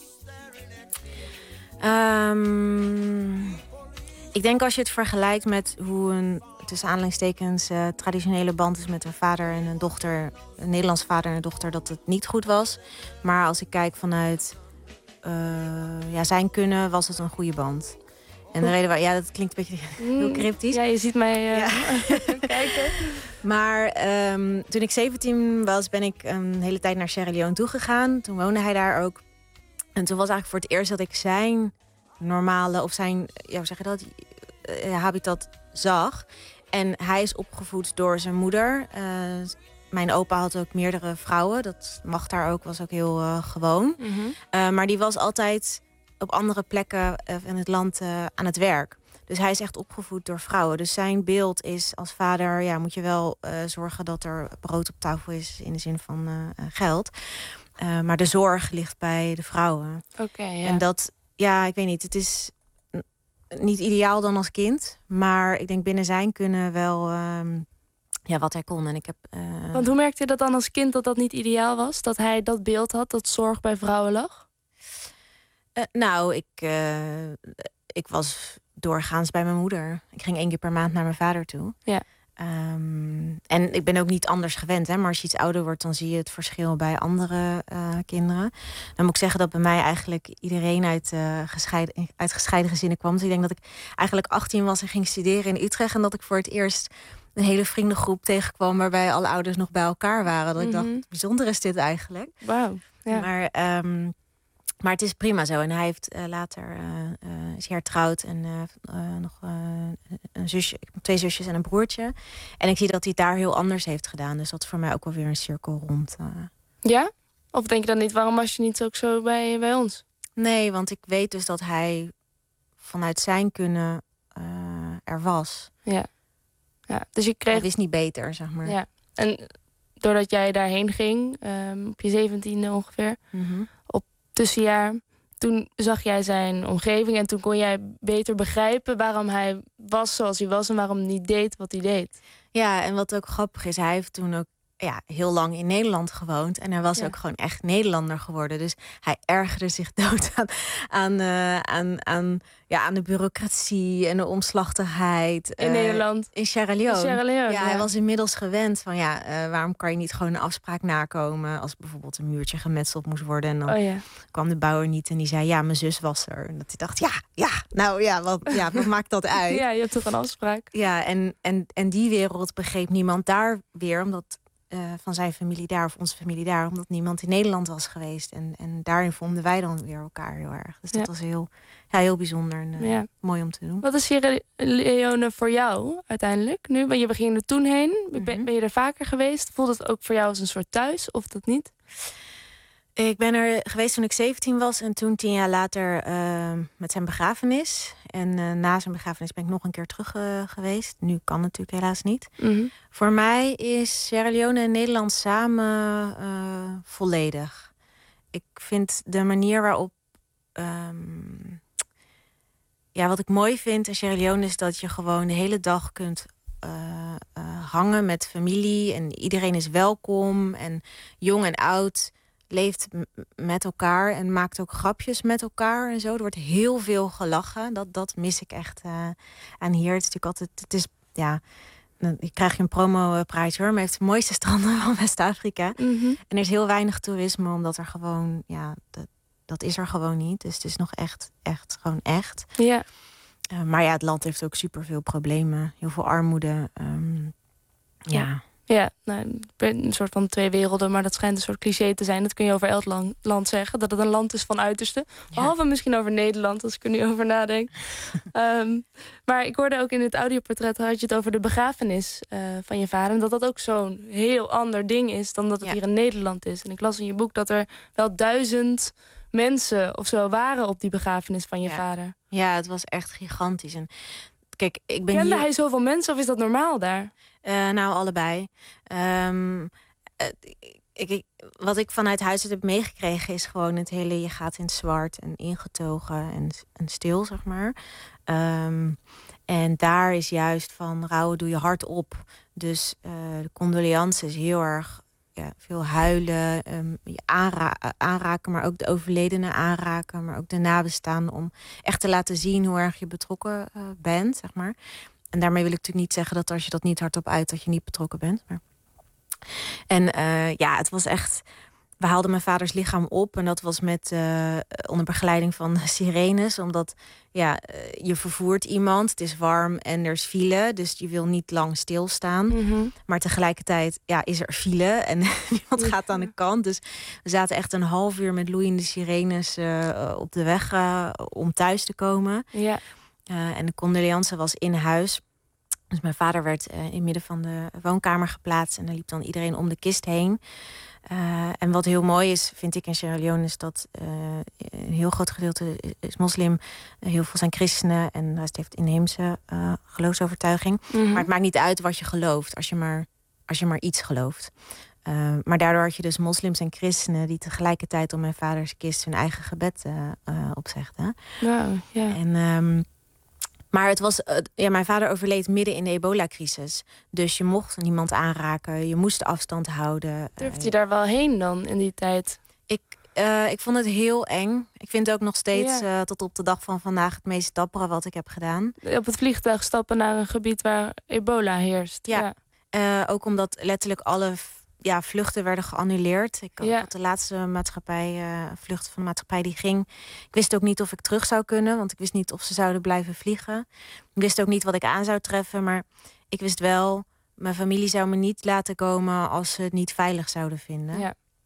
Um, ik denk als je het vergelijkt met hoe een tussen aanhalingstekens uh, traditionele band is met een vader en een dochter, een Nederlands vader en een dochter, dat het niet goed was. Maar als ik kijk vanuit uh, ja, zijn kunnen, was het een goede band. En de reden waar, ja, dat klinkt een beetje heel cryptisch. Ja, je ziet mij uh, ja. kijken. Maar um, toen ik zeventien was, ben ik een hele tijd naar Sierra Leone toegegaan. Toen woonde hij daar ook. En toen was eigenlijk voor het eerst dat ik zijn normale, of zijn, ja, hoe zeg je dat, uh, habitat zag. En hij is opgevoed door zijn moeder. Uh, mijn opa had ook meerdere vrouwen. Dat mag daar ook, was ook heel uh, gewoon. Mm-hmm. Uh, maar die was altijd op andere plekken in het land uh, aan het werk. Dus hij is echt opgevoed door vrouwen. Dus zijn beeld is als vader, ja, moet je wel uh, zorgen dat er brood op tafel is in de zin van uh, geld. Uh, maar de zorg ligt bij de vrouwen. Oké, okay, ja. En dat, ja, ik weet niet, het is n- niet ideaal dan als kind. Maar ik denk binnen zijn kunnen wel um, ja, wat hij kon. En ik heb, uh... Want hoe merkte je dat dan als kind dat dat niet ideaal was? Dat hij dat beeld had, dat zorg bij vrouwen lag? Uh, nou, ik, uh, ik was doorgaans bij mijn moeder. Ik ging één keer per maand naar mijn vader toe. Ja. Um, en ik ben ook niet anders gewend. Hè? Maar als je iets ouder wordt, dan zie je het verschil bij andere uh, kinderen. Dan moet ik zeggen dat bij mij eigenlijk iedereen uit, uh, gescheiden, uit gescheiden gezinnen kwam. Dus ik denk dat ik eigenlijk achttien was en ging studeren in Utrecht. En dat ik voor het eerst een hele vriendengroep tegenkwam waarbij alle ouders nog bij elkaar waren. Dat mm-hmm. ik dacht, bijzonder is dit eigenlijk. Wauw. Ja. Maar... Um, Maar het is prima zo. En hij heeft uh, later uh, uh, is hij hertrouwd en uh, uh, nog uh, een zusje, twee zusjes en een broertje. En ik zie dat hij het daar heel anders heeft gedaan. Dus dat is voor mij ook wel weer een cirkel rond. Uh. Ja? Of denk je dan niet, waarom was je niet ook zo bij, bij ons? Nee, want ik weet dus dat hij vanuit zijn kunnen uh, er was. Ja. Ja, dus je kreeg... Hij wist niet beter, zeg maar. Ja. En doordat jij daarheen ging, um, op je zeventiende ongeveer, mm-hmm. op tussenjaar, toen zag jij zijn omgeving en toen kon jij beter begrijpen waarom hij was zoals hij was en waarom hij niet deed wat hij deed. Ja, en wat ook grappig is, hij heeft toen ook ja, heel lang in Nederland gewoond. En hij was ja. ook gewoon echt Nederlander geworden. Dus hij ergerde zich dood aan, aan, uh, aan, aan, ja, aan de bureaucratie en de omslachtigheid. In uh, Nederland? In Sierra Leone. In Sierra Leone, ja, ja. Hij was inmiddels gewend van ja, uh, waarom kan je niet gewoon een afspraak nakomen als bijvoorbeeld een muurtje gemetseld moest worden. En dan oh, ja. kwam de bouwer niet en die zei ja, mijn zus was er. En dat hij dacht ja, ja, nou ja, wat, ja, wat maakt dat uit? Ja, je hebt toch een afspraak? Ja, en, en, en die wereld begreep niemand daar weer, omdat Uh, van zijn familie daar of onze familie daar, omdat niemand in Nederland was geweest. En, en daarin vonden wij dan weer elkaar heel erg. Dus dat ja. was heel, ja, heel bijzonder en uh, ja. mooi om te doen. Wat is Sierra Leone voor jou uiteindelijk? Nu, ben je we gingen er toen heen. Mm-hmm. Ben, ben je er vaker geweest? Voelt het ook voor jou als een soort thuis of dat niet? Ik ben er geweest toen ik zeventien was en toen tien jaar later uh, met zijn begrafenis. En uh, na zijn begrafenis ben ik nog een keer terug uh, geweest. Nu kan natuurlijk helaas niet. Mm-hmm. Voor mij is Sierra Leone en Nederland samen uh, volledig. Ik vind de manier waarop... Um, ja, wat ik mooi vind in Sierra Leone is dat je gewoon de hele dag kunt uh, uh, hangen met familie. En iedereen is welkom en jong en oud leeft m- met elkaar en maakt ook grapjes met elkaar en zo. Er wordt heel veel gelachen. Dat, dat mis ik echt uh, aan hier. Het is natuurlijk altijd, het is, ja, ik krijg je een promo-praatje hoor, maar het heeft de mooiste stranden van West-Afrika. Mm-hmm. En er is heel weinig toerisme, omdat er gewoon, ja, dat, dat is er gewoon niet. Dus het is nog echt, echt, gewoon echt. Ja. Uh, maar ja, het land heeft ook superveel problemen. Heel veel armoede. Um, ja. ja. Ja, nou, een soort van twee werelden, maar dat schijnt een soort cliché te zijn. Dat kun je over elk land, land zeggen, dat het een land is van uiterste. Ja. Behalve misschien over Nederland, als ik er nu over nadenk. um, maar ik hoorde ook in het audioportret, had je het over de begrafenis uh, van je vader. En dat dat ook zo'n heel ander ding is dan dat het ja. hier in Nederland is. En ik las in je boek dat er wel duizend mensen of zo waren op die begrafenis van je ja. vader. Ja, het was echt gigantisch. En kijk, ik ben Kende hier... hij zoveel mensen of is dat normaal daar? Uh, nou, allebei. Um, uh, ik, ik, wat ik vanuit huis heb meegekregen is gewoon het hele... je gaat in het zwart en ingetogen en, en stil, zeg maar. Um, en daar is juist van rouwen doe je hard op. Dus uh, de condoleance is heel erg... Ja, veel huilen, um, je aanra- aanraken, maar ook de overledenen aanraken, maar ook de nabestaanden, om echt te laten zien hoe erg je betrokken uh, bent, zeg maar. En daarmee wil ik natuurlijk niet zeggen dat als je dat niet hardop uit, dat je niet betrokken bent. Maar... En uh, ja, het was echt... We haalden mijn vaders lichaam op en dat was met uh, onder begeleiding van sirenes, omdat ja, uh, je vervoert iemand, het is warm en er is file, dus je wil niet lang stilstaan. Mm-hmm. Maar tegelijkertijd ja, is er file en niemand gaat aan de kant. Dus we zaten echt een half uur met loeiende sirenes uh, op de weg uh, om thuis te komen. Ja. Uh, en de condoleance was in huis. Dus mijn vader werd uh, in het midden van de woonkamer geplaatst en er liep dan iedereen om de kist heen. Uh, en wat heel mooi is, vind ik in Sierra Leone, is dat uh, een heel groot gedeelte is moslim. Uh, heel veel zijn christenen en de rest heeft inheemse uh, geloofsovertuiging. Mm-hmm. Maar het maakt niet uit wat je gelooft, als je maar, als je maar iets gelooft. Uh, maar daardoor had je dus moslims en christenen die tegelijkertijd om mijn vaders kist hun eigen gebed uh, uh, opzegden. Wow, yeah. En... Um, Maar het was, ja, mijn vader overleed midden in de ebola-crisis. Dus je mocht niemand aanraken, je moest afstand houden. Durfde je daar wel heen dan in die tijd? Ik, uh, ik vond het heel eng. Ik vind het ook nog steeds ja. uh, tot op de dag van vandaag het meest dappere wat ik heb gedaan. Op het vliegtuig stappen naar een gebied waar ebola heerst. Ja, ja. Uh, ook omdat letterlijk alle ja, vluchten werden geannuleerd. Ik ja. had de laatste maatschappij, uh, vlucht van de maatschappij die ging. Ik wist ook niet of ik terug zou kunnen, want ik wist niet of ze zouden blijven vliegen. Ik wist ook niet wat ik aan zou treffen, maar ik wist wel, mijn familie zou me niet laten komen als ze het niet veilig zouden vinden. Ja.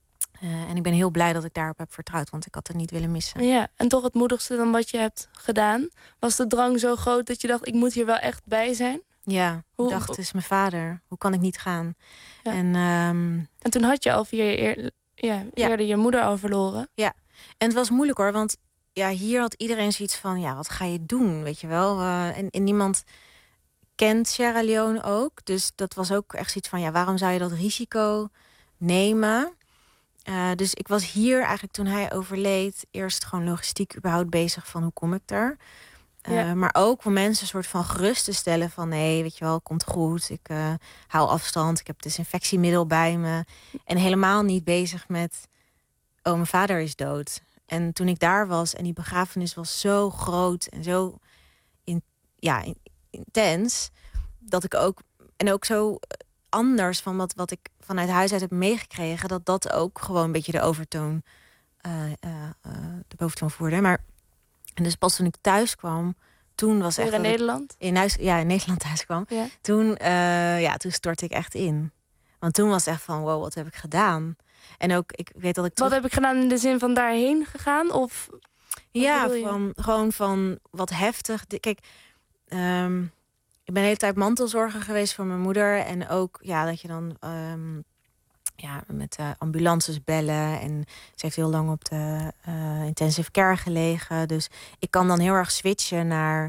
Uh, en ik ben heel blij dat ik daarop heb vertrouwd, want ik had het niet willen missen. Ja, en toch het moedigste dan wat je hebt gedaan. Was de drang zo groot dat je dacht, ik moet hier wel echt bij zijn? Ja, Hoe, ik dacht, het is mijn vader. Hoe kan ik niet gaan? Ja. En, um, en toen had je al vier jaar eer, ja, ja. eerder je moeder al verloren. Ja, en het was moeilijk hoor, want ja, hier had iedereen zoiets van, ja, wat ga je doen, weet je wel? Uh, en, en niemand kent Sierra Leone ook, dus dat was ook echt zoiets van, ja, waarom zou je dat risico nemen? Uh, dus ik was hier eigenlijk toen hij overleed eerst gewoon logistiek überhaupt bezig van hoe kom ik er. Uh, ja. Maar ook om mensen een soort van gerust te stellen van nee, weet je wel, het komt goed. Ik uh, hou afstand, ik heb desinfectiemiddel bij me. En helemaal niet bezig met, oh, mijn vader is dood. En toen ik daar was en die begrafenis was zo groot en zo in, ja, in, intens, dat ik ook, en ook zo anders van wat, wat ik vanuit huis uit heb meegekregen, dat dat ook gewoon een beetje de overtoon, uh, uh, uh, de boventoon voerde. Maar en dus pas toen ik thuis kwam, toen was echt... in Nederland? In huis, ja, in Nederland thuis kwam. Ja. Toen, uh, ja, toen stortte ik echt in. Want toen was het echt van, wow, wat heb ik gedaan? En ook, ik weet dat ik terug... Wat heb ik gedaan in de zin van daarheen gegaan? Of ja, van, gewoon van wat heftig. Kijk, um, ik ben de hele tijd mantelzorger geweest voor mijn moeder. En ook, ja, dat je dan... Um, ja, met uh, ambulances bellen. En ze heeft heel lang op de uh, intensive care gelegen. Dus ik kan dan heel erg switchen naar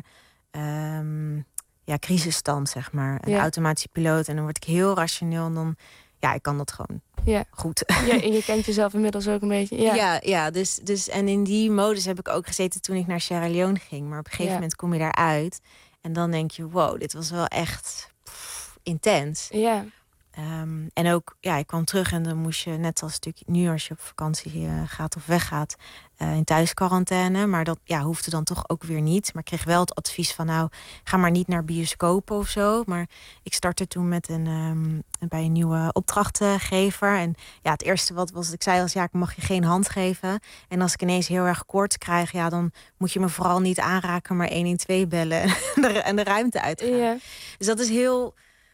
um, ja, crisisstand, zeg maar. Een ja. automatische piloot. En dan word ik heel rationeel. En dan, ja, ik kan dat gewoon ja. goed. Ja, en je kent jezelf inmiddels ook een beetje. Ja, ja, ja dus, dus en in die modus heb ik ook gezeten toen ik naar Sierra Leone ging. Maar op een gegeven ja. moment kom je daaruit. En dan denk je, wow, dit was wel echt pff, intens. Ja. Um, en ook, ja, ik kwam terug en dan moest je, net als natuurlijk nu als je op vakantie uh, gaat of weggaat, uh, in thuisquarantaine. Maar dat ja, hoefde dan toch ook weer niet. Maar ik kreeg wel het advies van, nou, ga maar niet naar bioscopen of zo. Maar ik startte toen met een, um, bij een nieuwe opdrachtgever. En ja, het eerste wat was, ik zei als, ja, ik mag je geen hand geven. En als ik ineens heel erg koorts krijg, ja, dan moet je me vooral niet aanraken, maar één een twee bellen en de, en de ruimte uitgaan. Ja. Dus dat is heel,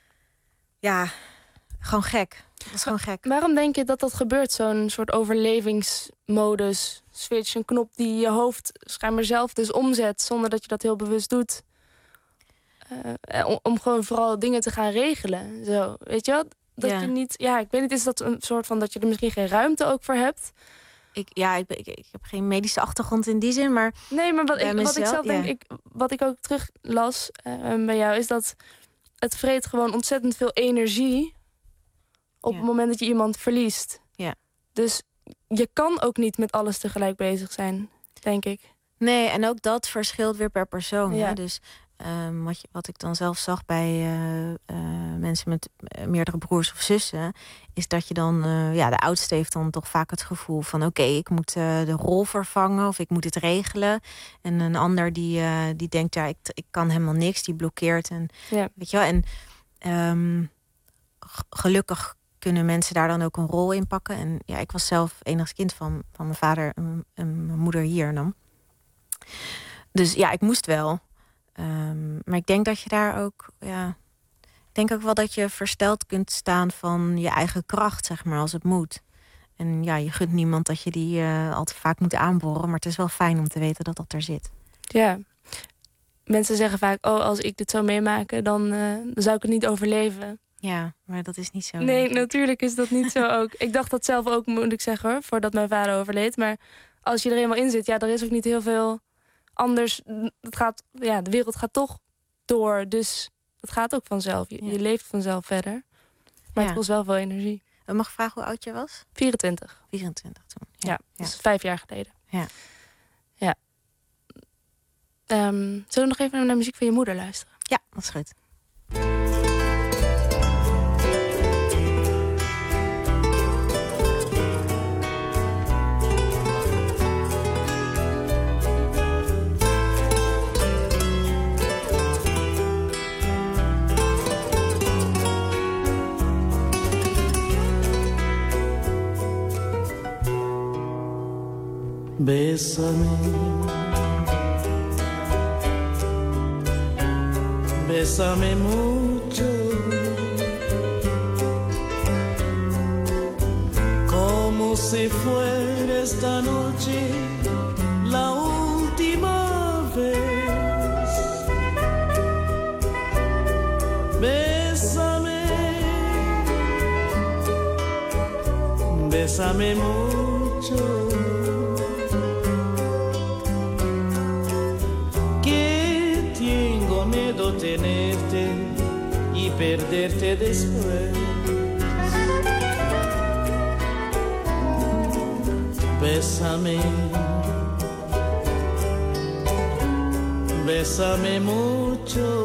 ja... Gewoon gek. Dat is gewoon gek. Waarom denk je dat dat gebeurt? Zo'n soort overlevingsmodus, switch, een knop die je hoofd schijnbaar zelf dus omzet, zonder dat je dat heel bewust doet. Uh, om, om gewoon vooral dingen te gaan regelen. Zo, weet je wel? Dat ja. je niet, ja, ik weet niet, is dat een soort van dat je er misschien geen ruimte ook voor hebt? Ik, ja, ik, ik, ik heb geen medische achtergrond in die zin, maar... Nee, maar wat, ik, mezelf, wat ik zelf denk, ja. ik, wat ik ook terug las uh, bij jou, is dat het vreet gewoon ontzettend veel energie op ja. het moment dat je iemand verliest. Ja. Dus je kan ook niet met alles tegelijk bezig zijn, denk ik. Nee, en ook dat verschilt weer per persoon. Ja. Hè? Dus um, wat, je, wat ik dan zelf zag bij uh, uh, mensen met uh, meerdere broers of zussen, is dat je dan, uh, ja, de oudste heeft dan toch vaak het gevoel van, oké, okay, ik moet uh, de rol vervangen of ik moet het regelen. En een ander die, uh, die denkt, ja, ik, ik kan helemaal niks, die blokkeert. En, ja. weet je wel, en um, g- gelukkig kunnen mensen daar dan ook een rol in pakken. En ja, ik was zelf enigst kind van, van mijn vader en, en mijn moeder hier dan. Dus ja, ik moest wel. Um, maar ik denk dat je daar ook, ja, ik denk ook wel dat je versteld kunt staan van je eigen kracht, zeg maar, als het moet. En ja, je gunt niemand dat je die uh, al te vaak moet aanboren, maar het is wel fijn om te weten dat dat er zit. Ja. Mensen zeggen vaak, oh, als ik dit zou meemaken, dan, uh, dan zou ik het niet overleven. Ja, maar dat is niet zo. Nee, natuurlijk is dat niet zo ook. Ik dacht dat zelf ook, moet ik zeggen, hoor, voordat mijn vader overleed. Maar als je er eenmaal in zit, ja, er is ook niet heel veel anders. Het gaat, ja, de wereld gaat toch door, dus het gaat ook vanzelf. Je, ja. je leeft vanzelf verder. Maar ja. het kost wel veel energie. Ik mag vragen hoe oud je was? vierentwintig. vierentwintig toen. Ja, ja, dat is vijf jaar geleden. Ja. Ja. Um, zullen we nog even naar de muziek van je moeder luisteren? Ja, dat is goed. Bésame, bésame mucho, como si fuera esta noche la última vez. Bésame, bésame mucho. Que tengo miedo tenerte y perderte después. Bésame, bésame mucho,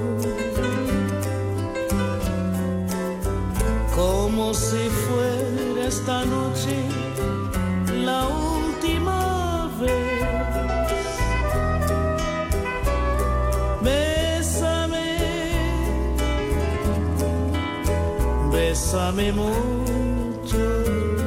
como si fuera esta noche la última vez. Bésame, bésame mucho.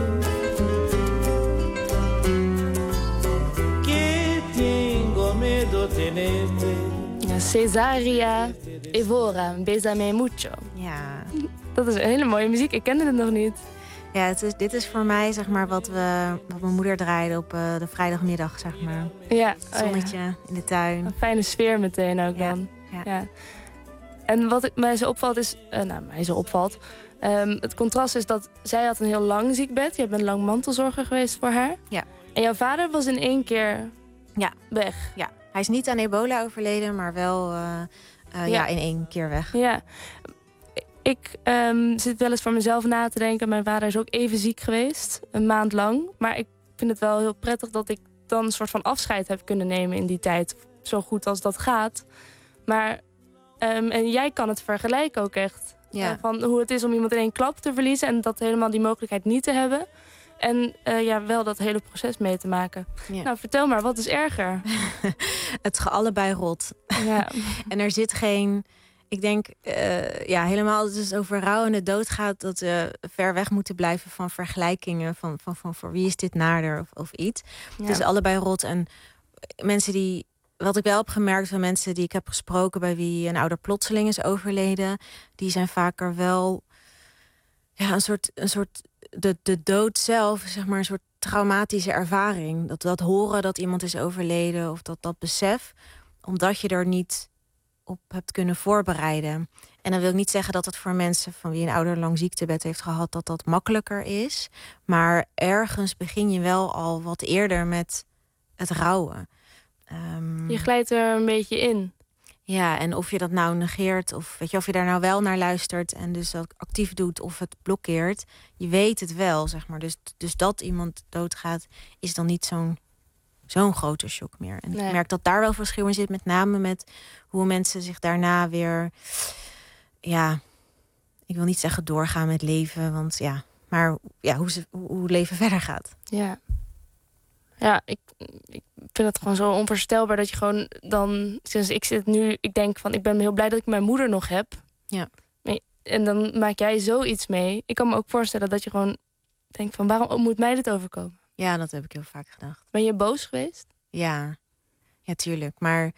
Ja, Cesaria Evora, Bésame mucho. Ja. Dat is een hele mooie muziek. Ik kende het nog niet. Ja, het is, dit is voor mij zeg maar wat, we, wat mijn moeder draaide op uh, de vrijdagmiddag, zeg maar. Ja. Het zonnetje oh ja. in de tuin. Een fijne sfeer meteen ook ja. dan. Ja. Ja. En wat ik, mij zo opvalt is... Uh, nou, mij zo opvalt... Um, het contrast is dat zij had een heel lang ziekbed. Je bent lang mantelzorger geweest voor haar. Ja. En jouw vader was in één keer ja. weg. Ja. Hij is niet aan ebola overleden, maar wel uh, uh, ja. ja, in één keer weg. Ja. Ik um, zit wel eens voor mezelf na te denken. Mijn vader is ook even ziek geweest. Een maand lang. Maar ik vind het wel heel prettig dat ik dan een soort van afscheid heb kunnen nemen in die tijd. Zo goed als dat gaat. Maar um, en jij kan het vergelijken ook echt. Ja. Uh, van hoe het is om iemand in één klap te verliezen. En dat helemaal die mogelijkheid niet te hebben. En uh, ja, wel dat hele proces mee te maken. Ja. Nou, vertel maar, wat is erger? Het gaat allebei rot. Ja. En er zit geen... Ik denk, uh, ja, helemaal als het over rouw en de dood gaat... dat we ver weg moeten blijven van vergelijkingen. Van, van, van voor wie is dit nader of, of iets. Ja. Het is allebei rot. En mensen die... Wat ik wel heb gemerkt van mensen die ik heb gesproken... bij wie een ouder plotseling is overleden... die zijn vaker wel... ja, een soort... Een soort de, de dood zelf, zeg maar, een soort traumatische ervaring. Dat, dat horen dat iemand is overleden of dat, dat besef. Omdat je er niet op hebt kunnen voorbereiden. En dan wil ik niet zeggen dat het voor mensen van wie een ouder lang ziektebed heeft gehad... dat dat makkelijker is. Maar ergens begin je wel al wat eerder met het rouwen. Um, je glijdt er een beetje in. Ja, en of je dat nou negeert of weet je, of je daar nou wel naar luistert en dus dat actief doet of het blokkeert, je weet het wel, zeg maar. Dus, dus dat iemand doodgaat is dan niet zo'n zo'n grote shock meer. En nee. Ik merk dat daar wel verschil in zit, met name met hoe mensen zich daarna weer, ja, ik wil niet zeggen doorgaan met leven, want ja, maar ja, hoe, ze, hoe het leven verder gaat. Ja. Ja, ik, ik vind het gewoon zo onvoorstelbaar dat je gewoon dan... Sinds ik zit nu, ik denk van, ik ben heel blij dat ik mijn moeder nog heb. Ja. En dan maak jij zoiets mee. Ik kan me ook voorstellen dat je gewoon denkt van, waarom moet mij dit overkomen? Ja, dat heb ik heel vaak gedacht. Ben je boos geweest? Ja, ja, tuurlijk. Maar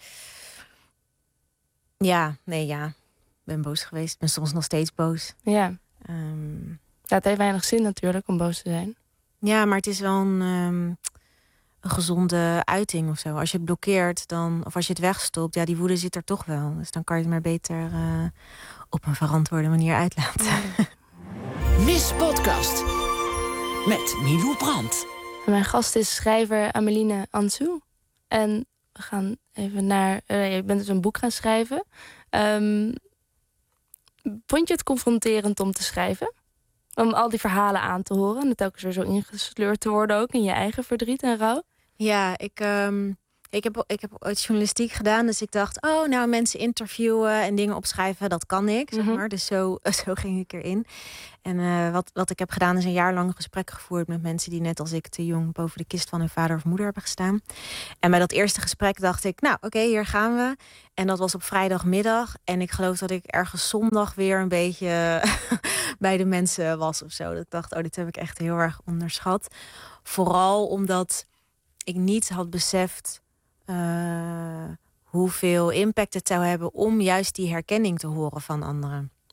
ja, nee, ja. Ik ben boos geweest. Ik ben soms nog steeds boos. Ja. Um... ja, het heeft weinig zin natuurlijk om boos te zijn. Ja, maar het is wel een... Um... een gezonde uiting of zo. Als je het blokkeert, dan, of als je het wegstopt, ja, die woede zit er toch wel. Dus dan kan je het maar beter uh, op een verantwoorde manier uitlaten. Miss Podcast met Milou Brandt. Mijn gast is schrijver Ameline Ansou. En we gaan even naar... Uh, je bent dus een boek gaan schrijven. Um, vond je het confronterend om te schrijven? Om al die verhalen aan te horen en telkens weer zo ingesleurd te worden ook in je eigen verdriet en rouw? Ja, ik, um, ik, heb, ik heb ooit journalistiek gedaan. Dus ik dacht, oh, nou, mensen interviewen en dingen opschrijven, dat kan ik, zeg maar. Mm-hmm. Dus zo, zo ging ik erin. En uh, wat, wat ik heb gedaan is een jaar lang gesprek gevoerd met mensen die net als ik te jong boven de kist van hun vader of moeder hebben gestaan. En bij dat eerste gesprek dacht ik, nou, oké, okay, hier gaan we. En dat was op vrijdagmiddag. En ik geloof dat ik ergens zondag weer een beetje bij de mensen was of zo. Dat ik dacht, oh, dit heb ik echt heel erg onderschat. Vooral omdat ik niet had beseft uh, hoeveel impact het zou hebben om juist die herkenning te horen van anderen.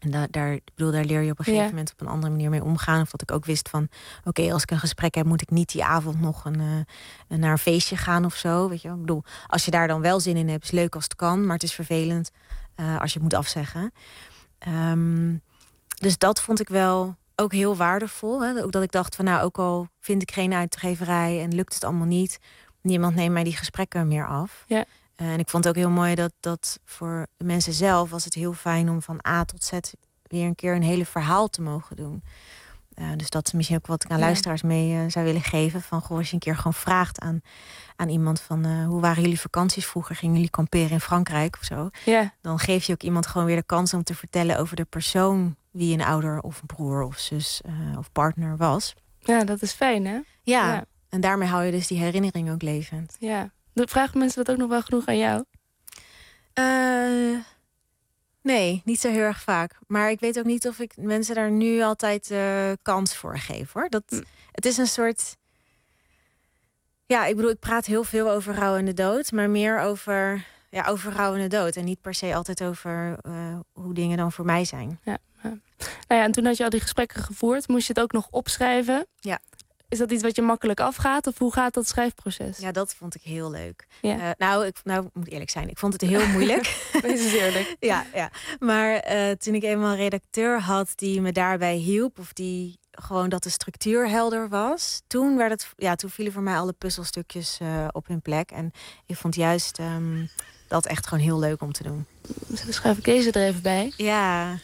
En da- daar, ik bedoel, daar leer je op een gegeven Ja. moment op een andere manier mee omgaan. Of dat ik ook wist van, oké, okay, als ik een gesprek heb, moet ik niet die avond nog een, uh, naar een feestje gaan of zo. Weet je? Ik bedoel, als je daar dan wel zin in hebt, is leuk als het kan. Maar het is vervelend uh, als je het moet afzeggen. Um, dus dat vond ik wel ook heel waardevol. Hè? Ook dat ik dacht van, nou, ook al vind ik geen uitgeverij en lukt het allemaal niet, niemand neemt mij die gesprekken meer af. Ja. Uh, en ik vond het ook heel mooi dat, dat voor de mensen zelf was het heel fijn om van A tot Z weer een keer een hele verhaal te mogen doen. Uh, dus dat is misschien ook wat ik aan Ja. luisteraars mee uh, zou willen geven. Van, goh, als je een keer gewoon vraagt aan, aan iemand van uh, hoe waren jullie vakanties vroeger? Gingen jullie kamperen in Frankrijk of zo? Ja. Dan geef je ook iemand gewoon weer de kans om te vertellen over de persoon wie een ouder of een broer of zus uh, of partner was. Ja, dat is fijn, hè? Ja, Ja. En daarmee hou je dus die herinnering ook levend. Ja. Vragen mensen dat ook nog wel genoeg aan jou? Uh, nee, niet zo heel erg vaak. Maar ik weet ook niet of ik mensen daar nu altijd uh, kans voor geef, hoor. Dat, hm. Het is een soort... Ja, ik bedoel, ik praat heel veel over rouw en de dood. Maar meer over, ja, over rouw en de dood. En niet per se altijd over uh, hoe dingen dan voor mij zijn. Ja, ja. Nou ja, en toen had je al die gesprekken gevoerd. Moest je het ook nog opschrijven? Ja. Is dat iets wat je makkelijk afgaat? Of hoe gaat dat schrijfproces? Ja, dat vond ik heel leuk. Ja. Uh, nou, ik nou, moet eerlijk zijn. Ik vond het heel moeilijk. Wees eens eerlijk. ja, ja. Maar uh, toen ik eenmaal een redacteur had die me daarbij hielp, of die gewoon dat de structuur helder was, toen, werd het, ja, toen vielen voor mij alle puzzelstukjes uh, op hun plek. En ik vond juist um, dat echt gewoon heel leuk om te doen. Dus dan schrijf ik deze er even bij. Ja.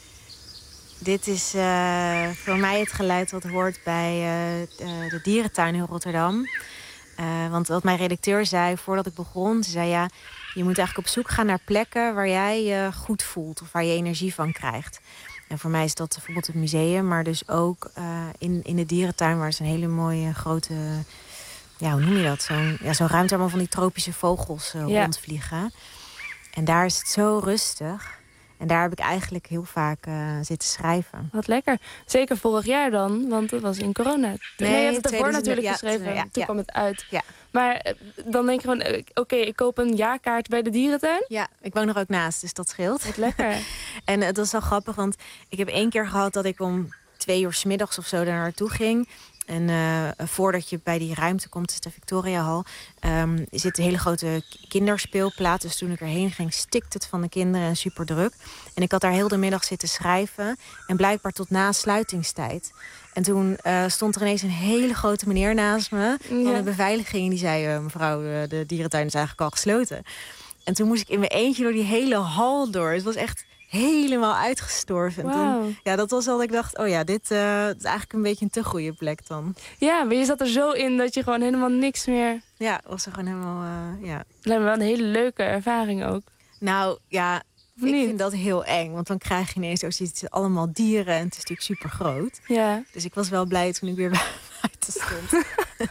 Dit is uh, voor mij het geluid wat hoort bij uh, de dierentuin in Rotterdam. Uh, want wat mijn redacteur zei voordat ik begon, ze zei ja, je moet eigenlijk op zoek gaan naar plekken waar jij je goed voelt of waar je energie van krijgt. En voor mij is dat bijvoorbeeld het museum, maar dus ook uh, in, in de dierentuin, waar is een hele mooie grote, ja, hoe noem je dat? Zo'n ja, zo'n ruimte waar van die tropische vogels uh, ja. rondvliegen. En daar is het zo rustig. En daar heb ik eigenlijk heel vaak uh, zitten schrijven. Wat lekker. Zeker vorig jaar dan, want dat was in corona. Nee, nee je hebt het ervoor natuurlijk ja, geschreven. Ja, toen ja. kwam het uit. Ja. Maar dan denk je gewoon, oké, okay, ik koop een jaarkaart bij de dierentuin. Ja, ik woon er ook naast, dus dat scheelt. Wat lekker. En het was wel grappig, want ik heb één keer gehad dat ik om twee uur 's middags of zo daar naartoe ging. En uh, voordat je bij die ruimte komt, is de Victoriahal, um, zit een hele grote kinderspeelplaats. Dus toen ik erheen ging, stikte het van de kinderen en super druk. En ik had daar heel de middag zitten schrijven. En blijkbaar tot na sluitingstijd. En toen uh, stond er ineens een hele grote meneer naast me van ja. de beveiliging. En die zei, uh, mevrouw, uh, de dierentuin is eigenlijk al gesloten. En toen moest ik in mijn eentje door die hele hal door. Het was echt helemaal uitgestorven. Wow. En toen, ja, dat was al dat ik dacht, oh ja, dit uh, is eigenlijk een beetje een te goede plek dan. Ja, maar je zat er zo in dat je gewoon helemaal niks meer... Ja, was er gewoon helemaal, uh, ja. Lijkt me wel een hele leuke ervaring ook. Nou, ja, of ik niet? vind dat heel eng. Want dan krijg je ineens ook zoiets, allemaal dieren en het is natuurlijk super groot. Ja. Dus ik was wel blij toen ik weer buiten stond.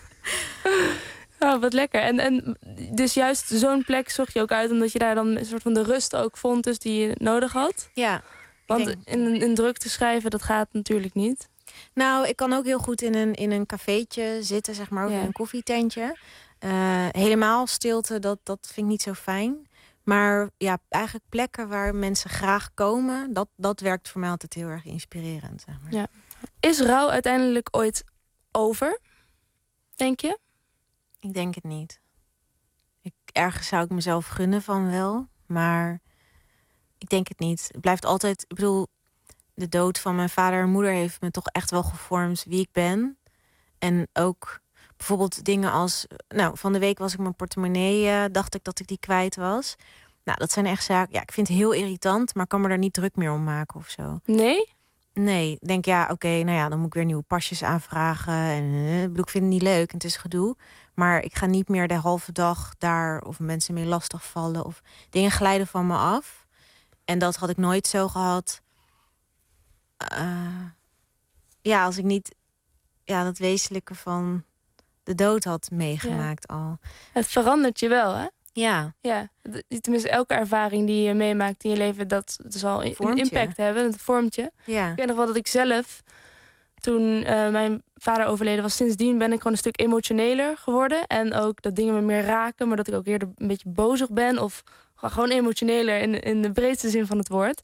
Oh, wat lekker. En, en dus juist zo'n plek zocht je ook uit, omdat je daar dan een soort van de rust ook vond, dus die je nodig had? Ja. Want denk... in, in druk te schrijven, dat gaat natuurlijk niet. Nou, ik kan ook heel goed in een, in een cafeetje zitten, zeg maar, of ja. in een koffietentje. Uh, helemaal stilte, dat, dat vind ik niet zo fijn. Maar ja, eigenlijk plekken waar mensen graag komen, dat, dat werkt voor mij altijd heel erg inspirerend. Zeg maar. Ja. Is rouw uiteindelijk ooit over, denk je? Ik denk het niet. Ik, ergens zou ik mezelf gunnen van wel, maar ik denk het niet. Het blijft altijd, ik bedoel, de dood van mijn vader en moeder heeft me toch echt wel gevormd wie ik ben. En ook bijvoorbeeld dingen als, nou, van de week was ik mijn portemonnee, uh, dacht ik dat ik die kwijt was. Nou, dat zijn echt zaken, ja, ik vind het heel irritant, maar kan me daar niet druk meer om maken of zo. Nee? Nee, ik denk ja, oké, okay, nou ja, dan moet ik weer nieuwe pasjes aanvragen. En uh, ik bedoel, ik vind het niet leuk en het is gedoe. Maar ik ga niet meer de halve dag daar of mensen mee lastigvallen of dingen glijden van me af. En dat had ik nooit zo gehad. Uh, ja, als ik niet ja, dat wezenlijke van de dood had meegemaakt ja. al. Het verandert je wel, hè? Ja. Ja, tenminste elke ervaring die je meemaakt in je leven, dat, dat zal een impact hebben. Het vormt je. Ja. Ik weet nog wel dat ik zelf, toen uh, mijn vader overleden was, sindsdien ben ik gewoon een stuk emotioneler geworden. En ook dat dingen me meer raken, maar dat ik ook eerder een beetje bozig ben. Of gewoon emotioneler in, in de breedste zin van het woord.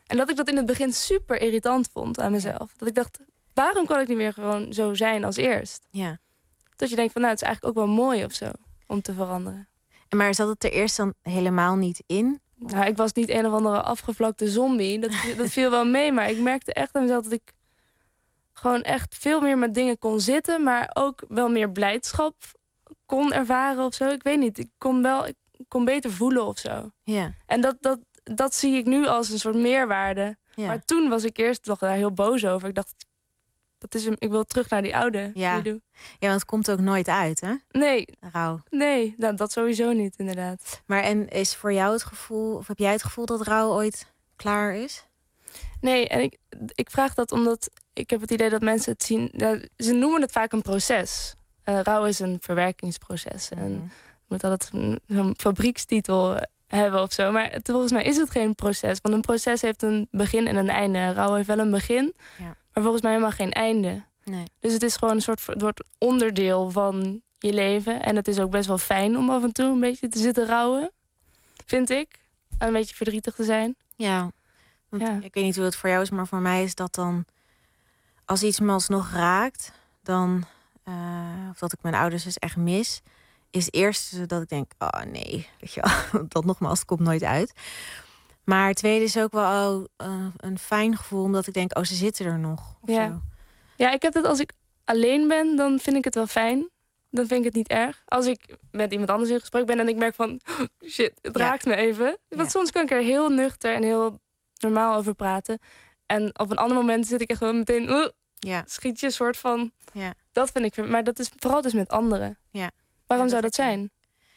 En dat ik dat in het begin super irritant vond aan mezelf. Dat ik dacht, waarom kan ik niet meer gewoon zo zijn als eerst? Ja. Dat je denkt van, nou, het is eigenlijk ook wel mooi of zo, om te veranderen. En maar zat het er eerst dan helemaal niet in? Nou, ik was niet een of andere afgevlakte zombie. Dat, dat viel wel mee, maar ik merkte echt aan mezelf dat ik gewoon echt veel meer met dingen kon zitten, maar ook wel meer blijdschap kon ervaren of zo. Ik weet niet, ik kon wel, ik kon beter voelen of zo. Ja. En dat, dat, dat zie ik nu als een soort meerwaarde. Ja. Maar toen was ik eerst toch daar heel boos over. Ik dacht, dat is hem, ik wil terug naar die oude. Ja. Die Ja, want het komt ook nooit uit, hè? Nee. Rouw. Nee, nou, dat sowieso niet, inderdaad. Maar en is voor jou het gevoel, of heb jij het gevoel dat rouw ooit klaar is? Nee, en ik, ik vraag dat omdat ik heb het idee dat mensen het zien. Nou, ze noemen het vaak een proces. Uh, rouw is een verwerkingsproces. En je moet altijd een, een fabriekstitel hebben of zo. Maar het, volgens mij is het geen proces. Want een proces heeft een begin en een einde. Rouw heeft wel een begin, ja. maar volgens mij helemaal geen einde. Nee. Dus het is gewoon een soort, het wordt onderdeel van je leven. En het is ook best wel fijn om af en toe een beetje te zitten rouwen. Vind ik. Een beetje verdrietig te zijn. Ja. Want ja. Ik weet niet hoe het voor jou is, maar voor mij is dat dan, als iets me alsnog raakt, dan, uh, of dat ik mijn ouders dus echt mis, is het eerste dat ik denk, oh nee, weet je wel, dat nogmaals, het komt nooit uit. Maar het tweede is ook wel oh, uh, een fijn gevoel, omdat ik denk, oh, ze zitten er nog. Of ja. Zo. Ja, ik heb dat als ik alleen ben, dan vind ik het wel fijn. Dan vind ik het niet erg. Als ik met iemand anders in gesprek ben en ik merk van, oh, shit, het ja. raakt me even. Want ja. soms kan ik er heel nuchter en heel normaal over praten. En op een ander moment zit ik echt gewoon meteen, uh, ja. schiet je een soort van, ja. dat vind ik, maar dat is vooral dus met anderen. Ja. Waarom ja, zou dat dat zijn?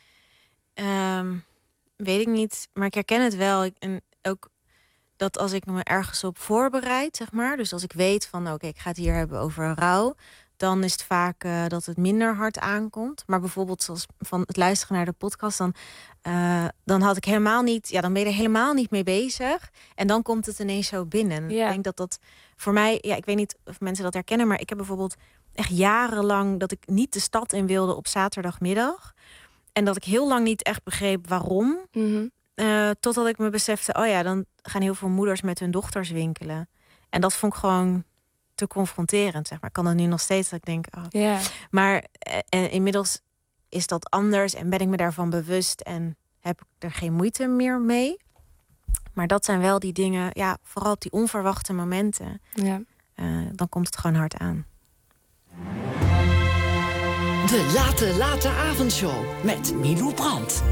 Um, weet ik niet, maar ik herken het wel. Ik, en ook dat als ik me ergens op voorbereid, zeg maar, dus als ik weet van, oké, okay, ik ga het hier hebben over rouw, dan is het vaak uh, dat het minder hard aankomt. Maar bijvoorbeeld zoals van het luisteren naar de podcast, dan, uh, dan had ik helemaal niet, ja, dan ben je er helemaal niet mee bezig. En dan komt het ineens zo binnen. Ja. Ik denk dat dat voor mij, ja, ik weet niet of mensen dat herkennen, maar ik heb bijvoorbeeld echt jarenlang dat ik niet de stad in wilde op zaterdagmiddag. En dat ik heel lang niet echt begreep waarom. Mm-hmm. Uh, totdat ik me besefte, oh ja, dan gaan heel veel moeders met hun dochters winkelen. En dat vond ik gewoon te confronterend, zeg maar. Ik kan dat nu nog steeds, dat ik denk, oh. Yeah. Maar uh, inmiddels is dat anders en ben ik me daarvan bewust en heb ik er geen moeite meer mee. Maar dat zijn wel die dingen, ja, vooral op die onverwachte momenten. Ja. Uh, dan komt het gewoon hard aan. De Late Late Avondshow met Milou Brandt.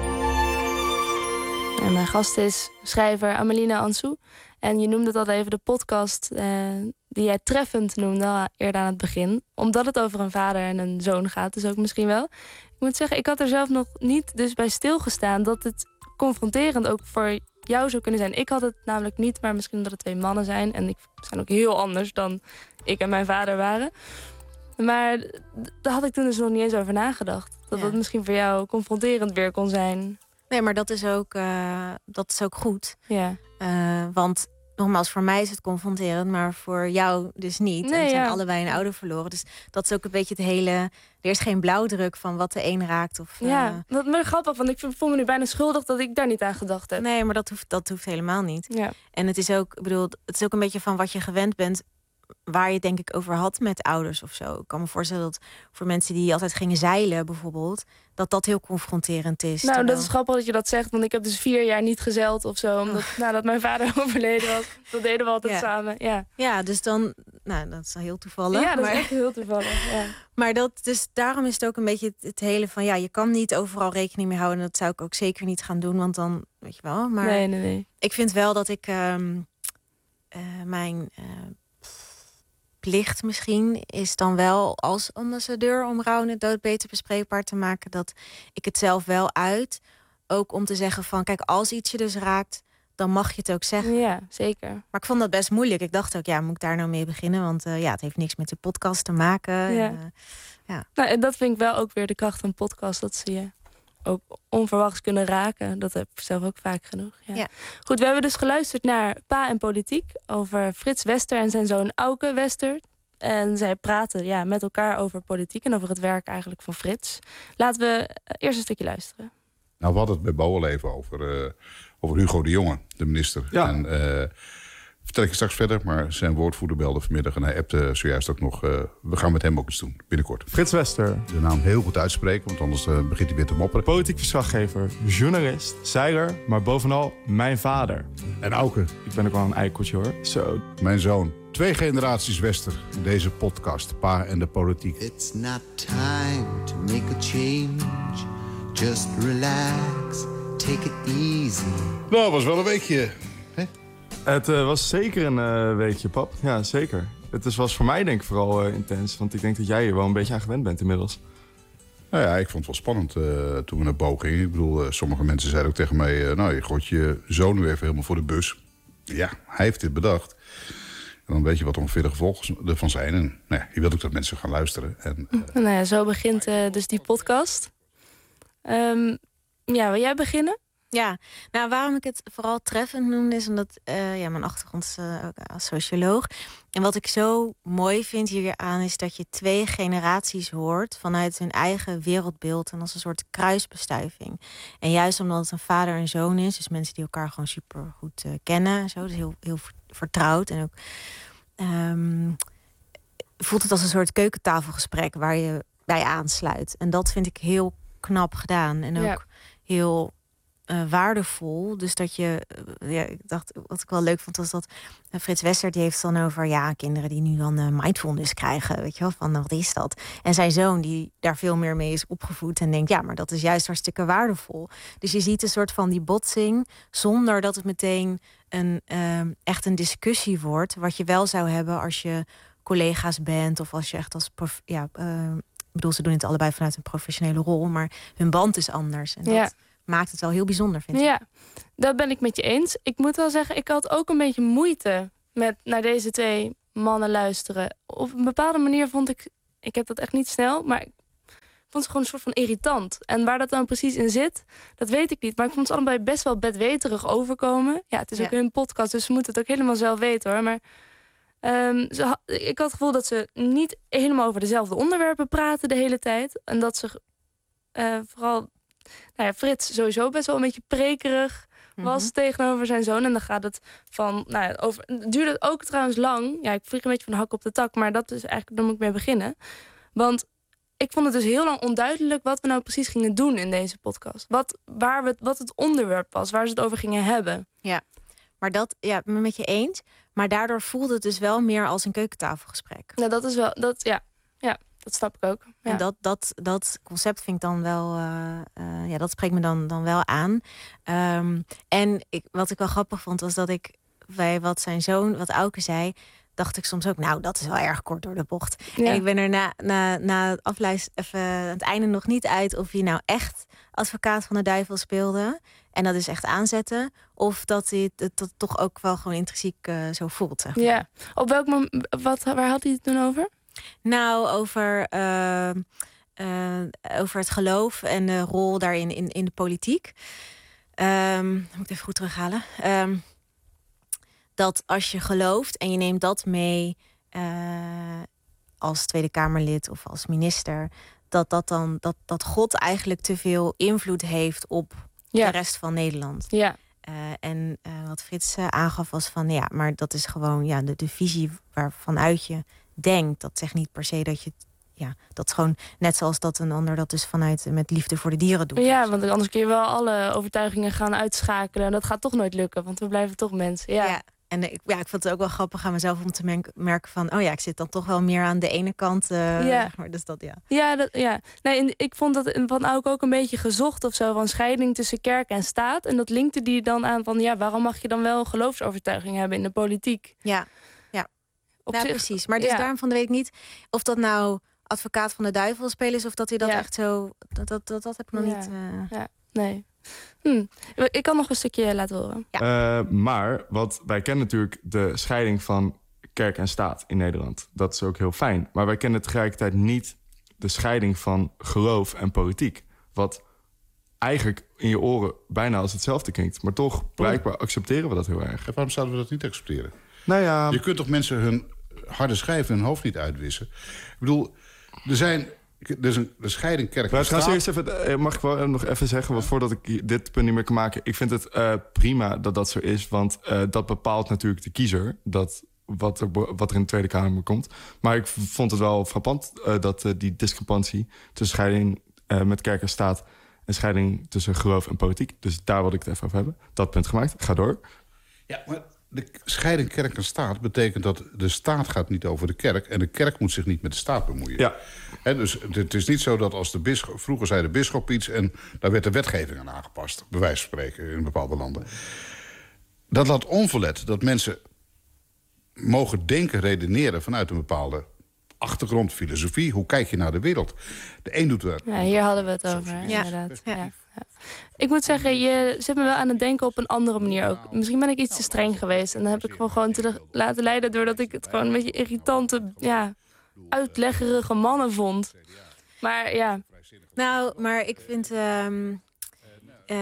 En mijn gast is schrijver Amelina Ansou. En je noemde dat even de podcast uh, die jij treffend noemde al eerder aan het begin. Omdat het over een vader en een zoon gaat, dus ook misschien wel. Ik moet zeggen, ik had er zelf nog niet dus bij stilgestaan dat het confronterend ook voor jou zou kunnen zijn. Ik had het namelijk niet, maar misschien omdat het twee mannen zijn. En ik zijn ook heel anders dan ik en mijn vader waren. Maar daar had ik toen dus nog niet eens over nagedacht. Dat ja. dat misschien voor jou confronterend weer kon zijn. Nee, maar dat is ook, uh, dat is ook goed. Ja. Uh, want nogmaals, voor mij is het confronterend, maar voor jou dus niet. Nee, en we zijn ja. allebei een ouder verloren. Dus dat is ook een beetje het hele. Er is geen blauwdruk van wat de een raakt. Of, ja, uh... dat is grappig, want ik voel me nu bijna schuldig dat ik daar niet aan gedacht heb. Nee, maar dat hoeft, dat hoeft helemaal niet. Ja. En het is ook, ik bedoel, het is ook een beetje van wat je gewend bent, waar je het denk ik over had met ouders of zo. Ik kan me voorstellen dat voor mensen die altijd gingen zeilen bijvoorbeeld, dat dat heel confronterend is. Nou, terwijl... dat is grappig dat je dat zegt, want ik heb dus vier jaar niet gezeild of zo, omdat oh. nadat mijn vader overleden was, dat deden we altijd ja. samen. Ja. ja, dus dan, nou, dat is heel toevallig. Ja, dat maar... is echt heel toevallig. Ja. Maar dat, dus daarom is het ook een beetje het, het hele van, ja, je kan niet overal rekening mee houden. En dat zou ik ook zeker niet gaan doen, want dan, weet je wel. Maar nee, nee, nee. Ik vind wel dat ik um, uh, mijn uh, plicht misschien is dan wel als ambassadeur om rouw en de dood beter bespreekbaar te maken, dat ik het zelf wel uit. Ook om te zeggen van, kijk, als iets je dus raakt, dan mag je het ook zeggen. Ja, zeker. Maar ik vond dat best moeilijk. Ik dacht ook, ja, moet ik daar nou mee beginnen? Want uh, ja, het heeft niks met de podcast te maken. Ja. En, uh, ja. Nou, en dat vind ik wel ook weer de kracht van podcast, dat ze je ook onverwachts kunnen raken. Dat heb ik zelf ook vaak genoeg. Ja. Ja. Goed, we hebben dus geluisterd naar Pa en Politiek over Frits Wester en zijn zoon Auke Wester. En zij praten ja, met elkaar over politiek en over het werk eigenlijk van Frits. Laten we eerst een stukje luisteren. Nou, we hadden het bij Bo al even over, uh, over Hugo de Jonge, de minister. Ja. En uh, vertel ik je straks verder, maar zijn woordvoerder belde vanmiddag en hij appte zojuist ook nog. Uh, we gaan met hem ook iets doen, binnenkort. Frits Wester. De naam heel goed uitspreken, want anders uh, begint hij weer te mopperen. Politiek verslaggever, journalist, zeiler, maar bovenal mijn vader. En Auke. Ik ben ook wel een eikeltje hoor. Zo. Mijn zoon. Twee generaties Wester in deze podcast, Pa en de Politiek. It's not time to make a change. Just relax, take it easy. Nou, was wel een weekje. Hè? Het uh, was zeker een uh, weekje, pap. Ja, zeker. Het is, was voor mij denk ik vooral uh, intens. Want ik denk dat jij er wel een beetje aan gewend bent inmiddels. Nou ja, ik vond het wel spannend uh, toen we naar Bo gingen. Ik bedoel, uh, sommige mensen zeiden ook tegen mij... Uh, nou, je gooit je zoon nu even helemaal voor de bus. Ja, hij heeft dit bedacht. En dan weet je wat ongeveer de gevolgen ervan zijn. En nou ja, je wilt ook dat mensen gaan luisteren. En, uh... nou ja, zo begint uh, dus die podcast. Um, ja, wil jij beginnen? Ja, nou waarom ik het vooral treffend noemde is omdat uh, ja, mijn achtergrond is uh, ook als socioloog. En wat ik zo mooi vind hieraan is dat je twee generaties hoort vanuit hun eigen wereldbeeld en als een soort kruisbestuiving. En juist omdat het een vader en zoon is, dus mensen die elkaar gewoon super goed uh, kennen en zo, dus heel, heel vertrouwd en ook um, voelt het als een soort keukentafelgesprek waar je bij aansluit. En dat vind ik heel knap gedaan en ook ja. heel uh, waardevol. Dus dat je, uh, ja, ik dacht, wat ik wel leuk vond was dat uh, Frits Wester die heeft dan over ja kinderen die nu dan uh, mindfulness krijgen, weet je wel, van wat is dat? En zijn zoon die daar veel meer mee is opgevoed en denkt ja, maar dat is juist hartstikke waardevol. Dus je ziet een soort van die botsing zonder dat het meteen een uh, echt een discussie wordt, wat je wel zou hebben als je collega's bent of als je echt als prof, ja. Uh, Ik bedoel, ze doen het allebei vanuit een professionele rol, maar hun band is anders. En dat ja. maakt het wel heel bijzonder, vind ik. Ja, dat ben ik met je eens. Ik moet wel zeggen, ik had ook een beetje moeite met naar deze twee mannen luisteren. Op een bepaalde manier vond ik, ik heb dat echt niet snel, maar ik vond ze gewoon een soort van irritant. En waar dat dan precies in zit, dat weet ik niet. Maar ik vond ze allebei best wel bedweterig overkomen. Ja, het is ja. ook hun podcast, dus ze moeten het ook helemaal zelf weten hoor. Maar Um, ze, ik had het gevoel dat ze niet helemaal over dezelfde onderwerpen praten de hele tijd. En dat ze uh, vooral, nou ja, Frits sowieso best wel een beetje prekerig was mm-hmm. tegenover zijn zoon. En dan gaat het van, nou ja, over, het duurde ook trouwens lang. Ja, ik vlieg een beetje van de hak op de tak, maar dat is eigenlijk, daar moet ik mee beginnen. Want ik vond het dus heel lang onduidelijk wat we nou precies gingen doen in deze podcast. Wat, waar we, wat het onderwerp was, waar ze het over gingen hebben. Ja, maar dat, ja, ik ben het met je eens. Maar daardoor voelde het dus wel meer als een keukentafelgesprek. Ja, dat is wel, dat, ja, ja, dat snap ik ook. Ja. En dat, dat, dat concept vind ik dan wel, uh, uh, ja, dat spreekt me dan, dan wel aan. Um, en ik, wat ik wel grappig vond, was dat ik bij wat zijn zoon, wat Auke zei, dacht ik soms ook, nou, dat is wel erg kort door de bocht. Ja. En ik ben er na, na, na het aflijst even aan het einde nog niet uit of hij nou echt advocaat van de duivel speelde. En dat is echt aanzetten. Of dat hij het, het, het toch ook wel gewoon intrinsiek uh, zo voelt. Zeg maar. Ja. Op welk moment, wat, waar had hij het toen over? Nou, over, uh, uh, over het geloof en de rol daarin in, in de politiek. Um, moet ik het even goed terughalen. Um, dat als je gelooft en je neemt dat mee uh, als Tweede Kamerlid of als minister, dat, dat, dan, dat, dat God eigenlijk te veel invloed heeft op ja. de rest van Nederland. Ja. Uh, en uh, wat Frits uh, aangaf was van ja, maar dat is gewoon ja, de, de visie waarvanuit je denkt. Dat zegt niet per se dat je ja, dat is gewoon net zoals dat een ander dat dus vanuit met liefde voor de dieren doet. Ja, want anders kun je wel alle overtuigingen gaan uitschakelen. En dat gaat toch nooit lukken, want we blijven toch mensen. Ja. ja. En ik, ja, ik vond het ook wel grappig aan mezelf om te merken van, oh ja, ik zit dan toch wel meer aan de ene kant. Uh, ja. Maar dus dat, ja. Ja, dat, ja. Nee, ik vond dat van Auke ook een beetje gezocht of zo, van scheiding tussen kerk en staat. En dat linkte die dan aan van, ja, waarom mag je dan wel geloofsovertuiging hebben in de politiek? Ja, ja. Op nou, zich, precies. Maar dus ja. daarom van weet ik niet of dat nou advocaat van de duivel spelen is, of dat hij dat ja. echt zo, dat, dat, dat, dat heb ik nog ja. niet. Uh... Ja, nee. Hm. Ik kan nog een stukje laten horen. Ja. Uh, maar wat wij kennen natuurlijk de scheiding van kerk en staat in Nederland. Dat is ook heel fijn. Maar wij kennen tegelijkertijd niet de scheiding van geloof en politiek. Wat eigenlijk in je oren bijna als hetzelfde klinkt. Maar toch, blijkbaar accepteren we dat heel erg. En waarom zouden we dat niet accepteren? Nou ja, je kunt toch mensen hun harde schijf in hun hoofd niet uitwissen? Ik bedoel, er zijn Dus een de scheiding kerk en Maar staat... trouwens, eerst even, mag ik wel nog even zeggen, want voordat ik dit punt niet meer kan maken. Ik vind het uh, prima dat dat zo is, want uh, dat bepaalt natuurlijk de kiezer. Dat wat er, wat er in de Tweede Kamer komt. Maar ik vond het wel frappant uh, dat uh, die discrepantie tussen scheiding uh, met kerk en staat en scheiding tussen geloof en politiek. Dus daar wil ik het even over hebben. Dat punt gemaakt. Ga door. Ja, maar de scheiding kerk en staat betekent dat de staat gaat niet over de kerk en de kerk moet zich niet met de staat bemoeien. Ja. He, dus het is niet zo dat als de bisschop... Vroeger zei de bisschop iets en daar werd de wetgeving aan aangepast. Bij wijze van spreken in bepaalde landen. Dat laat onverlet dat mensen mogen denken, redeneren vanuit een bepaalde achtergrond, filosofie. Hoe kijk je naar de wereld? De een doet wel. Ja, hier hadden we het over, ja. inderdaad. Ja. Ja. Ik moet zeggen, je zet me wel aan het denken op een andere manier ook. Misschien ben ik iets te streng geweest. En dan heb ik gewoon, gewoon te laten leiden doordat ik het gewoon een beetje irritante, ja, uitleggerige mannen vond. Maar ja. Nou, maar ik vind... Um, uh,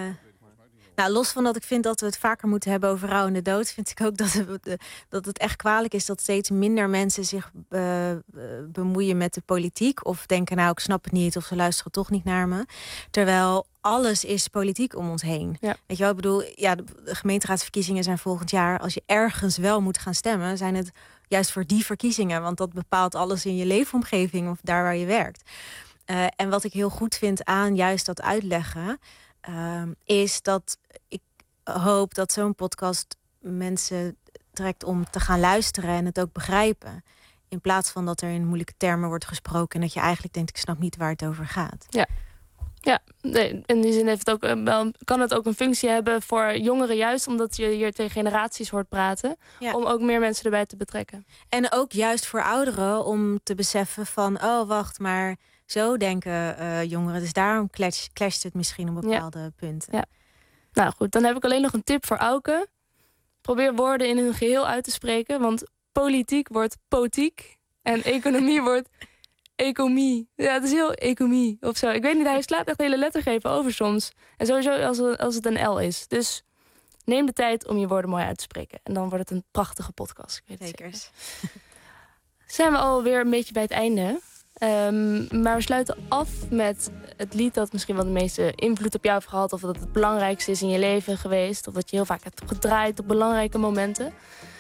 nou, los van dat ik vind dat we het vaker moeten hebben over rouw en de dood, vind ik ook dat het, dat het echt kwalijk is dat steeds minder mensen zich uh, bemoeien met de politiek. Of denken, nou, ik snap het niet, of ze luisteren toch niet naar me. Terwijl alles is politiek om ons heen. Ja. Weet je wel, ik bedoel, ja, de gemeenteraadsverkiezingen zijn volgend jaar. Als je ergens wel moet gaan stemmen, zijn het juist voor die verkiezingen. Want dat bepaalt alles in je leefomgeving of daar waar je werkt. Uh, en wat ik heel goed vind aan juist dat uitleggen, Uh, is dat ik hoop dat zo'n podcast mensen trekt om te gaan luisteren en het ook begrijpen. In plaats van dat er in moeilijke termen wordt gesproken en dat je eigenlijk denkt, ik snap niet waar het over gaat. Ja, ja, nee, in die zin heeft het ook, wel, kan het ook een functie hebben voor jongeren, juist omdat je hier tegen generaties hoort praten. Ja. Om ook meer mensen erbij te betrekken. En ook juist voor ouderen om te beseffen van, oh wacht, maar zo denken uh, jongeren. Dus daarom clash, clasht het misschien op bepaalde ja. punten. Ja. Nou goed, dan heb ik alleen nog een tip voor Auke. Probeer woorden in hun geheel uit te spreken. Want politiek wordt potiek. En economie wordt ecomie. Ja, het is heel ecomie of zo. Ik weet niet, hij slaat echt hele lettergrepen over soms. En sowieso als, als het een L is. Dus neem de tijd om je woorden mooi uit te spreken. En dan wordt het een prachtige podcast. Ik weet Zeker. Het Zijn we alweer een beetje bij het einde. Um, maar we sluiten af met het lied dat misschien wel de meeste invloed op jou heeft gehad. Of dat het belangrijkste is in je leven geweest. Of dat je heel vaak hebt gedraaid op belangrijke momenten.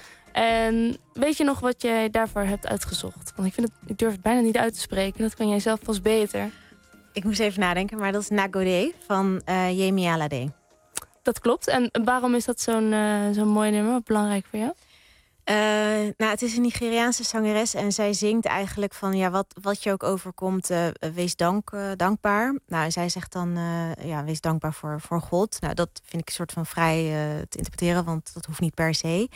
En weet je nog wat jij daarvoor hebt uitgezocht? Want ik, vind het, ik durf het bijna niet uit te spreken. Dat kan jij zelf vast beter. Ik moest even nadenken, maar dat is Nagode van uh, Yemi Alade. Dat klopt. En waarom is dat zo'n uh, zo'n mooi nummer? Wat belangrijk voor jou? Uh, nou, het is een Nigeriaanse zangeres en zij zingt eigenlijk van, ja, wat, wat je ook overkomt, uh, wees dank, uh, dankbaar. Nou, en zij zegt dan, uh, ja, wees dankbaar voor, voor God. Nou, dat vind ik een soort van vrij uh, te interpreteren, want dat hoeft niet per se.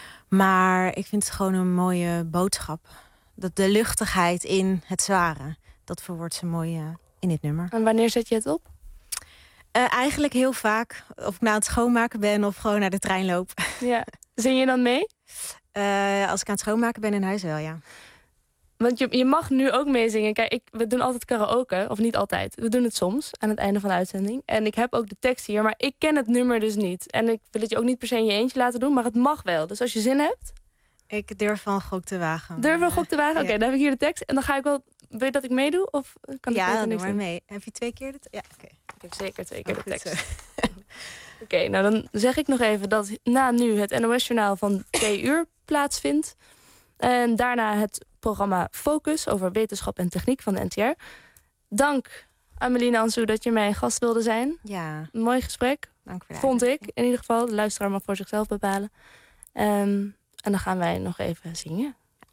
Maar ik vind het gewoon een mooie boodschap. Dat de luchtigheid in het zware, dat verwoordt ze mooi uh, in dit nummer. En wanneer zet je het op? Uh, eigenlijk heel vaak, of ik nou aan het schoonmaken ben of gewoon naar de trein loop. Ja. Zing je dan mee? Uh, als ik aan het schoonmaken ben in huis wel, ja. Want je, je mag nu ook meezingen. Kijk, ik, we doen altijd karaoke, of niet altijd. We doen het soms, aan het einde van de uitzending. En ik heb ook de tekst hier, maar ik ken het nummer dus niet. En ik wil het je ook niet per se in je eentje laten doen, maar het mag wel. Dus als je zin hebt... Ik durf wel een gok te wagen. Durf wel een gok te wagen? Oké, okay, ja. Dan heb ik hier de tekst. En dan ga ik wel... Wil je dat ik meedoe? Of kan ik ja, doe maar mee. Heb je twee keer de tekst? Ja, oké. Okay. Ik heb zeker twee keer oh, de tekst. Oké, okay, nou dan zeg ik nog even dat na nu het N O S-journaal van twee uur plaatsvindt. En daarna het programma Focus over wetenschap en techniek van de N T R. Dank Ameline Ansou dat je mijn gast wilde zijn. Ja. Een mooi gesprek. Dank voor de Vond ik in ieder geval. De luisteraar mag voor zichzelf bepalen. Um, en dan gaan wij nog even zingen.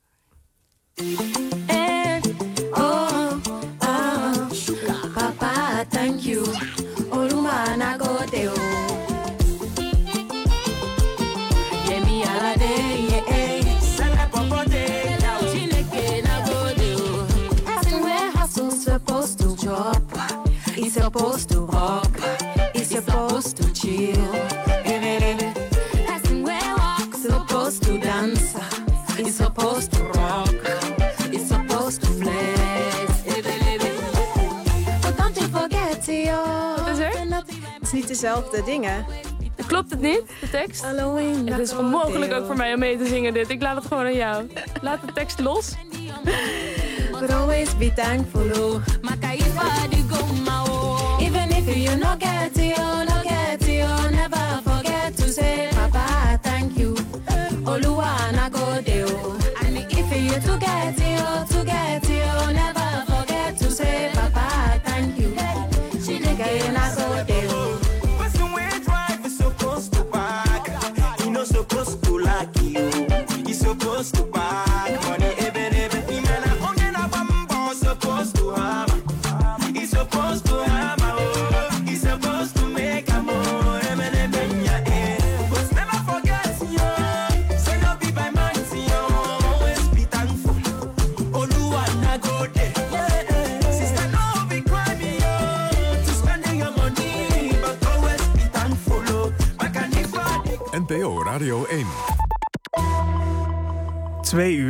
And, oh, oh, papa, thank you. Oluma Nagode. Yemi Alade, yeah. Sala Popote, Chineke Nagode. Asking where hustle's supposed to drop. It's supposed to rock. It's supposed to chill. Asking where walk's supposed to dance. It's supposed to rock. It's supposed to flex. But don't you forget your... Wat is er? Het is niet dezelfde dingen. Klopt het niet, de tekst? Halloween. Het is onmogelijk ook voor mij om mee te zingen dit. Ik laat het gewoon aan jou. Laat de tekst los. could always be thankful, oh. Makaifa di goma, oh. Even if you no get it, oh, no get it, oh, never forget to say, Papa, thank you. Oluwa na go de, oh. And if you to get it, oh, to get it, oh, never forget to say, Papa, thank you. She nigga na go de, oh. Person wey drive is supposed to back. He no supposed to like you. He supposed to back. Money even even he man a only na bamba supposed to have. He supposed to have. Oh, he supposed to make a more. Even even ya eh. But never forget you. Say no be by man you. Always be thankful. Oluwa na go there. Sister no be crying yo. To spending your money, but always be thankful. Oh, Makanifa. N P O Radio één. Twee uur.